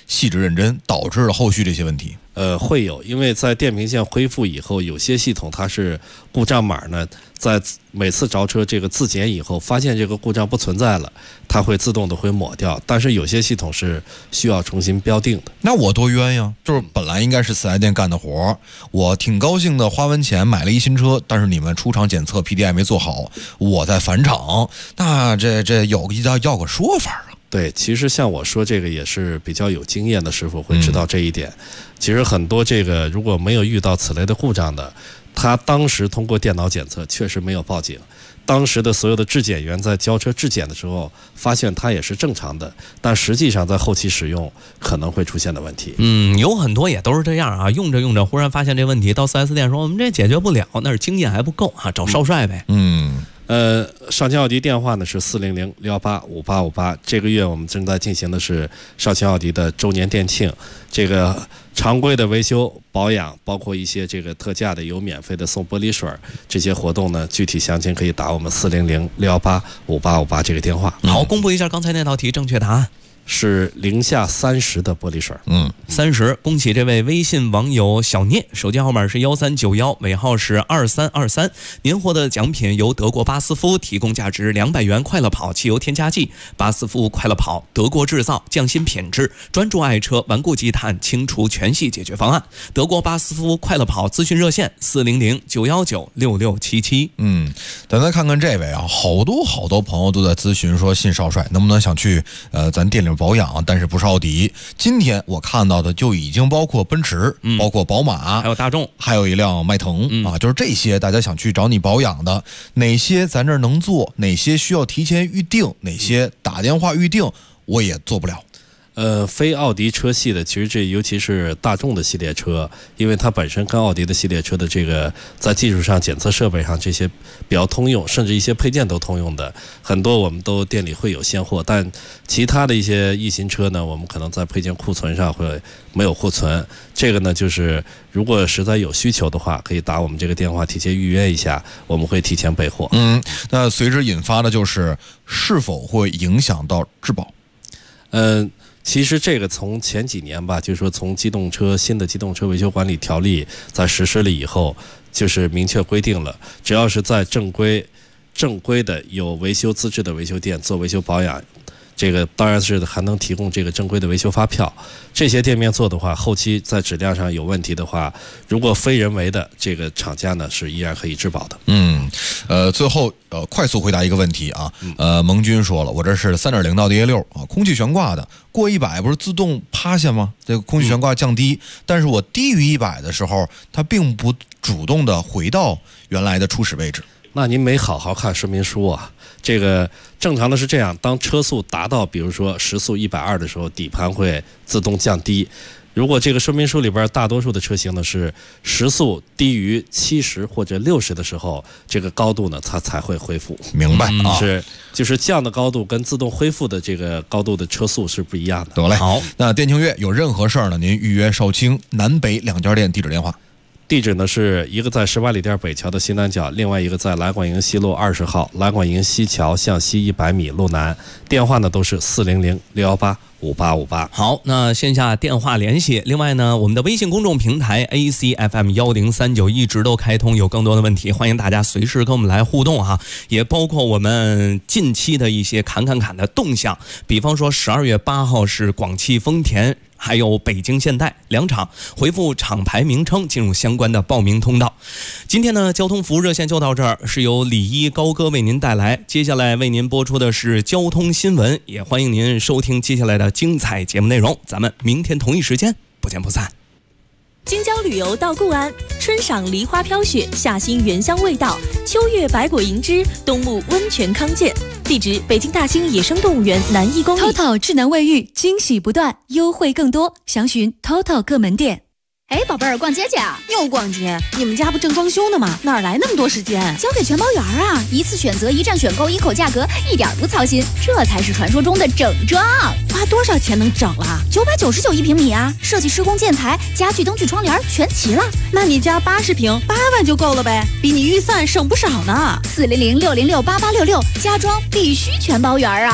细致认真，导致了后续这些问题？ 会有，因为在电瓶线恢复以后，有些系统它是故障码呢，在每次着车这个自检以后，发现这个故障不存在了，它会自动的会抹掉。但是有些系统是需要重新标定的。 那我多冤呀！就是本来应该是4S店干的活，我挺高兴的，花完钱买了一新车，但是你们出厂检测 PDI 没做好，我在返厂，那这要个说法啊。 对，其实像我说这个也是比较有经验的师傅会知道这一点。其实很多这个如果没有遇到此类的故障的，他当时通过电脑检测确实没有报警，当时的所有的质检员在交车质检的时候发现它也是正常的，但实际上在后期使用可能会出现的问题。 有很多也都是这样啊，用着忽然发现这问题，到 4S 店说我们这解决不了，那是经验还不够啊，找少帅呗。 少卿奥迪电话呢是400-685-5858。这个月我们正在进行的是少卿奥迪的周年店庆，这个常规的维修保养，包括一些这个特价的有免费的送玻璃水，这些活动呢，具体详情可以打我们400-685-5858这个电话。 好，公布一下刚才那道题正确答案。 是零下30的玻璃水 ，30。恭喜这位微信网友小聂，手机号码是1391，尾号是2323。您获得奖品由德国巴斯夫提供价值200元快乐跑汽油添加剂。巴斯夫快乐跑，德国制造，匠心品质，专注爱车，顽固积碳，清除全系解决方案。德国巴斯夫快乐跑咨询热线400-919-6677。 咱再看看这位啊，好多朋友都在咨询说，信少帅能不能想去咱店里保养，但是不是奥迪。今天我看到的就已经包括奔驰，包括宝马， 还有大众， 还有一辆迈腾啊，就是这些大家想去找你保养的，哪些咱这儿能做，哪些需要提前预定，哪些打电话预定我也做不了。 非奥迪车系的，其实这尤其是大众的系列车，因为它本身跟奥迪的系列车的这个在技术上、检测设备上这些比较通用，甚至一些配件都通用的，很多我们都店里会有现货。但其他的一些异型车呢，我们可能在配件库存上会没有库存。这个呢，就是如果实在有需求的话，可以打我们这个电话提前预约一下，我们会提前备货。 那随之引发的就是是否会影响到质保？ 其实这个从前几年吧，就是说从新的机动车维修管理条例在实施了以后，就是明确规定了，只要是在正规的有维修资质的维修店做维修保养，这个当然是还能提供这个正规的维修发票。这些店面做的话，后期在质量上有问题的话，如果非人为的，这个厂家呢是依然可以质保的。 最后快速回答一个问题啊。盟军说了，我这是3.0到DA6啊，空气悬挂的，过100不是自动趴下吗？这个空气悬挂降低，但是我低于100的时候，它并不主动的回到原来的初始位置。 那您没好好看说明书啊。这个正常的是这样，当车速达到比如说时速120的时候，底盘会自动降低。如果这个说明书里边大多数的车型呢是时速低于70或者60的时候，这个高度呢它才会恢复。 明白啊？ 就是降的高度跟自动恢复的这个高度的车速是不一样的。 得嘞，好，那店庆月有任何事儿呢，您预约少卿南北2家店，地址电话。 地址呢是一个在18里店北桥的西南角，另外一个在蓝管营西路20号，蓝管营西桥向西100米路南。电话呢都是400-618-5858。 好，那线下电话联系。另外呢，我们的微信公众平台 ACFM1039一直都开通，有更多的问题，欢迎大家随时跟我们来互动哈。也包括我们近期的一些侃的动向，比方说12月8号是广汽丰田还有北京现代2场，回复厂牌名称进入相关的报名通道。今天呢，交通服务热线就到这儿，是由李一高哥为您带来。接下来为您播出的是交通新闻，也欢迎您收听接下来的精彩节目内容。咱们明天同一时间不见不散。 京郊旅游到固安，春赏梨花飘雪，夏欣原香味道，秋月百果迎之，冬沐温泉康健。地址：北京大兴野生动物园南1公里。 TOTO 智能卫浴，惊喜不断，优惠更多，详询 TOTO 各门店。 哎，宝贝儿，逛街去啊？ 又逛街？你们家不正装修呢吗？哪来那么多时间？ 交给全包园啊！一次选择，一站选购，一口价格，一点不操心，这才是传说中的整装。 花多少钱能整了 ？999一平米啊！设计、施工、建材、家具、灯具、窗帘全齐了。 那你家80平8万就够了呗，比你预算省不少呢。 400-606-8866，家装必须全包园啊！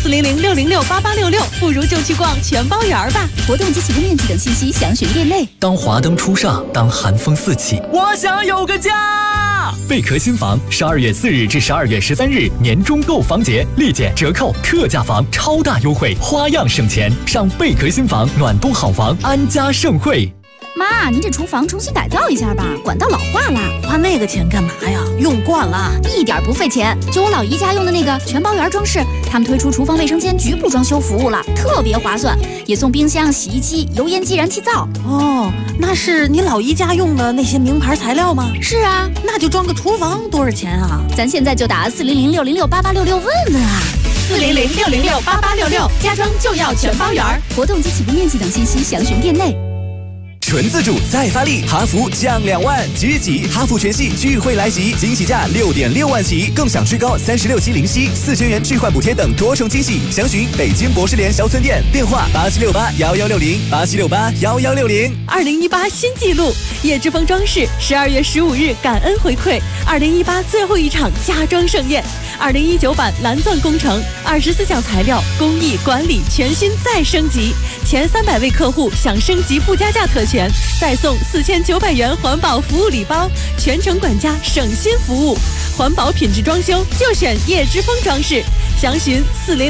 400-606-8866，不如就去逛全包园吧。 活动及起步面积等信息详询店内。 当华灯初上，当寒风四起， 我想有个家。 贝壳新房12月4日至12月13日年终购房节，立减折扣，特价房超大优惠，花样省钱。上贝壳新房暖冬好房，安家盛会。 妈，您这厨房重新改造一下吧，管道老化了。 花那个钱干嘛呀？用惯了， 一点不费钱。就我老姨家用的那个全包园装饰，他们推出厨房卫生间局部装修服务了，特别划算，也送冰箱、洗衣机、油烟机、燃气灶。 哦，那是你老姨家用的那些名牌材料吗？ 是啊， 那就装个厨房多少钱啊？ 咱现在就打400-606-8866问问啊。 400-606-8866，家装就要全包园。 活动及起步面积等信息详询店内。 纯自主再发力，哈弗降2万，即日起哈弗全系聚会来袭，惊喜价6.6万起，更享最高36期零息，4000元置换补贴等多重惊喜。详询北京博士联销村店，电话87681160，87681160。 2018新纪录，叶之峰装饰12月15日感恩回馈2018最后一场家装盛宴，2019版蓝钻工程24项材料工艺管理全新再升级，前300位客户享升级不加价特权，再送4900元环保服务礼包，全程管家省心服务，环保品质装修就选叶之峰装饰。详询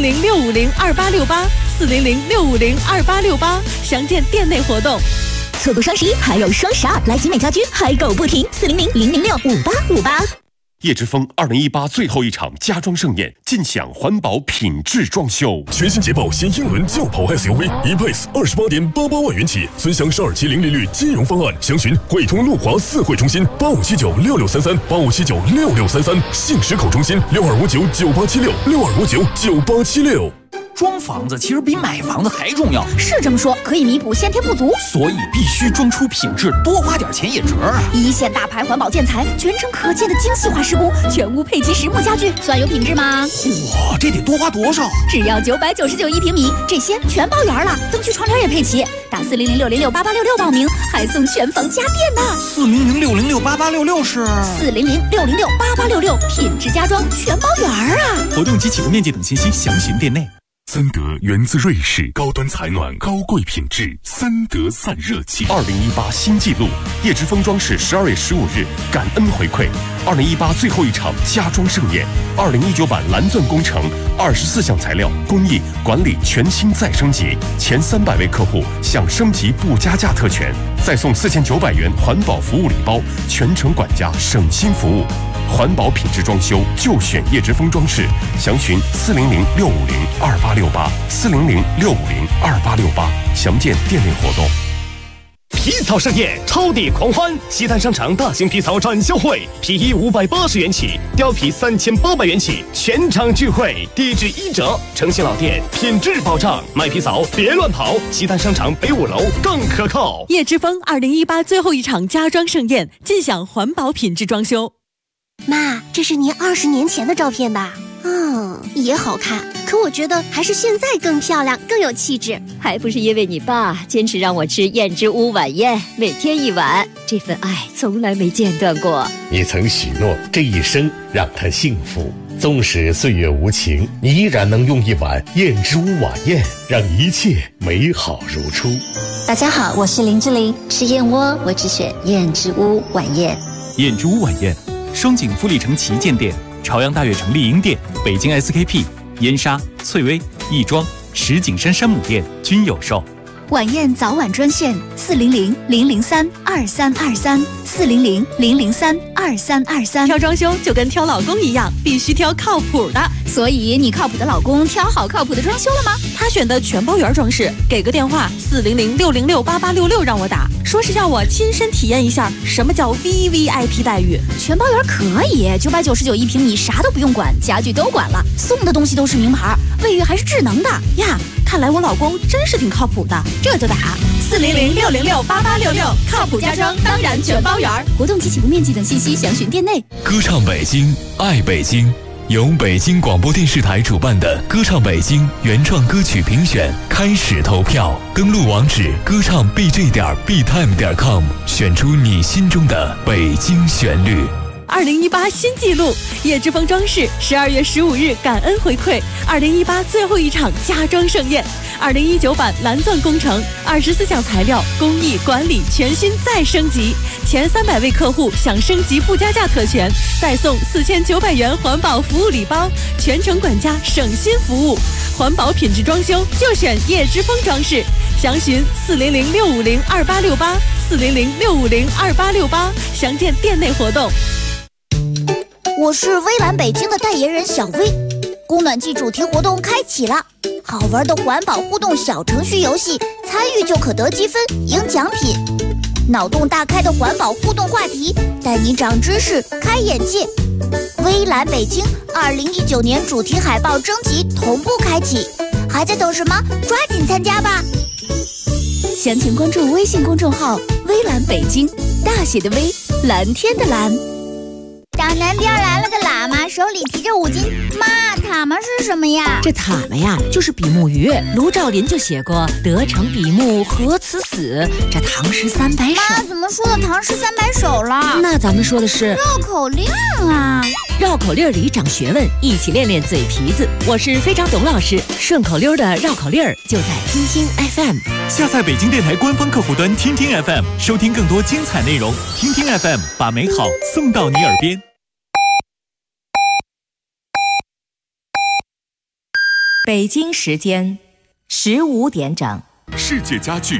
400-650-2868，400-650-2868，详见店内活动。 错过双11还有双12，来集美家居嗨购不停，400-006-5858。 叶之峰2018最后一场家装盛宴，尽享环保品质装修。 全新捷豹新英伦轿跑 SUV E-Pace 28.88万元起，尊享12期零利率金融方案。详询汇通路华4会中心85796633，85796633，信实口中心62599876，62599876。 装房子其实比买房子还重要， 是这么说，可以弥补先天不足， 所以必须装出品质，多花点钱也值啊！ 一线大牌环保建材，全程可见的精细化施工，全屋配齐实木家具，算有品质吗？ 嚯，这得多花多少？ 只要999一平米，这些全包圆了，灯具窗帘也配齐。打400-606-8866报名，还送全房家电呢。 400-606-8866是 400-606-8866，品质家装全包圆啊！ 活动及起步面积等信息详询店内。 森德源自瑞士，高端采暖，高贵品质，森德散热器。 2018新纪录，叶之峰装饰12月15日感恩回馈，2018最后一场家装盛宴，2019版蓝钻工程24项材料工艺管理全新再升级，前300位客户享升级不加价特权，再送4900元环保服务礼包，全程管家省心服务。环保品质装修就选叶之峰装饰，详询400-650-2868，400-650-2868，详见店内活动。 皮草盛宴，超抵狂欢！西单商场大型皮草展销会，皮衣580元起，貂皮3800元起，全场聚会，低至1折。诚信老店，品质保障，买皮草别乱跑。西单商场北5楼更可靠。 叶之峰2018最后一场家装盛宴，尽享环保品质装修。 妈，这是您20年前的照片吧？也好看，可我觉得还是现在更漂亮，更有气质。 还不是因为你爸坚持让我吃燕之屋晚宴，每天1碗，这份爱从来没间断过。 你曾许诺这一生让他幸福，纵使岁月无情，你依然能用1碗燕之屋晚宴，让一切美好如初。 大家好，我是林志玲，吃燕窝我只选燕之屋晚宴。 燕之屋晚宴，双井富力城旗舰店、朝阳大悦城丽婴店、北京 SKP、燕莎、翠微、亦庄、石景山山姆店均有售。 晚宴早晚专线400-003-2323，400-003-2323。 挑装修就跟挑老公一样，必须挑靠谱的。 所以你靠谱的老公挑好靠谱的装修了吗？ 他选的全包圆装饰，给个电话400-606-8866让我打，说是要我亲身体验一下什么叫 VVIP 待遇。 全包圆可以，999一平米，啥都不用管，家具都管了，送的东西都是名牌，卫浴还是智能的呀。看来我老公真是挺靠谱的， 这就打400-606-8866，靠谱家装当然全包圆。 活动及起步面积等信息详询店内。 歌唱北京，爱北京，由北京广播电视台主办的歌唱北京原创歌曲评选开始投票，登录网址歌唱 bj.btime.com， 选出你心中的北京旋律。 2018新纪录，叶之峰装饰12月15日感恩回馈2018最后一场家装盛宴，2019版蓝钻工程24项材料工艺管理全新再升级，前300位客户享升级不加价特权，再送4900元环保服务礼包，全程管家省心服务，环保品质装修就选叶之峰装饰，详询400-650-2868，400-650-2868，详见店内活动。 我是微蓝北京的代言人小薇，供暖季主题活动开启了，好玩的环保互动小程序游戏，参与就可得积分赢奖品，脑洞大开的环保互动话题，带你长知识开眼界。微蓝北京2019年主题海报征集同步开启，还在等什么？抓紧参加吧！详情关注微信公众号微蓝北京，大写的微，蓝天的蓝。 大南边来了个喇嘛，手里提着5斤。妈，塔嘛是什么呀？ 这塔嘛呀，就是比目鱼。卢照邻就写过“得成比目何辞死”，这唐诗300首。 妈，怎么说的唐诗300首了？ 那咱们说的是绕口令啊！ 绕口令里长学问，一起练练嘴皮子。我是非常懂老师，顺口溜的绕口令就在听听 FM。 下载北京电台官方客户端听听 FM， 收听更多精彩内容。听听 FM， 把美好送到你耳边。 北京时间15点整。 世界家具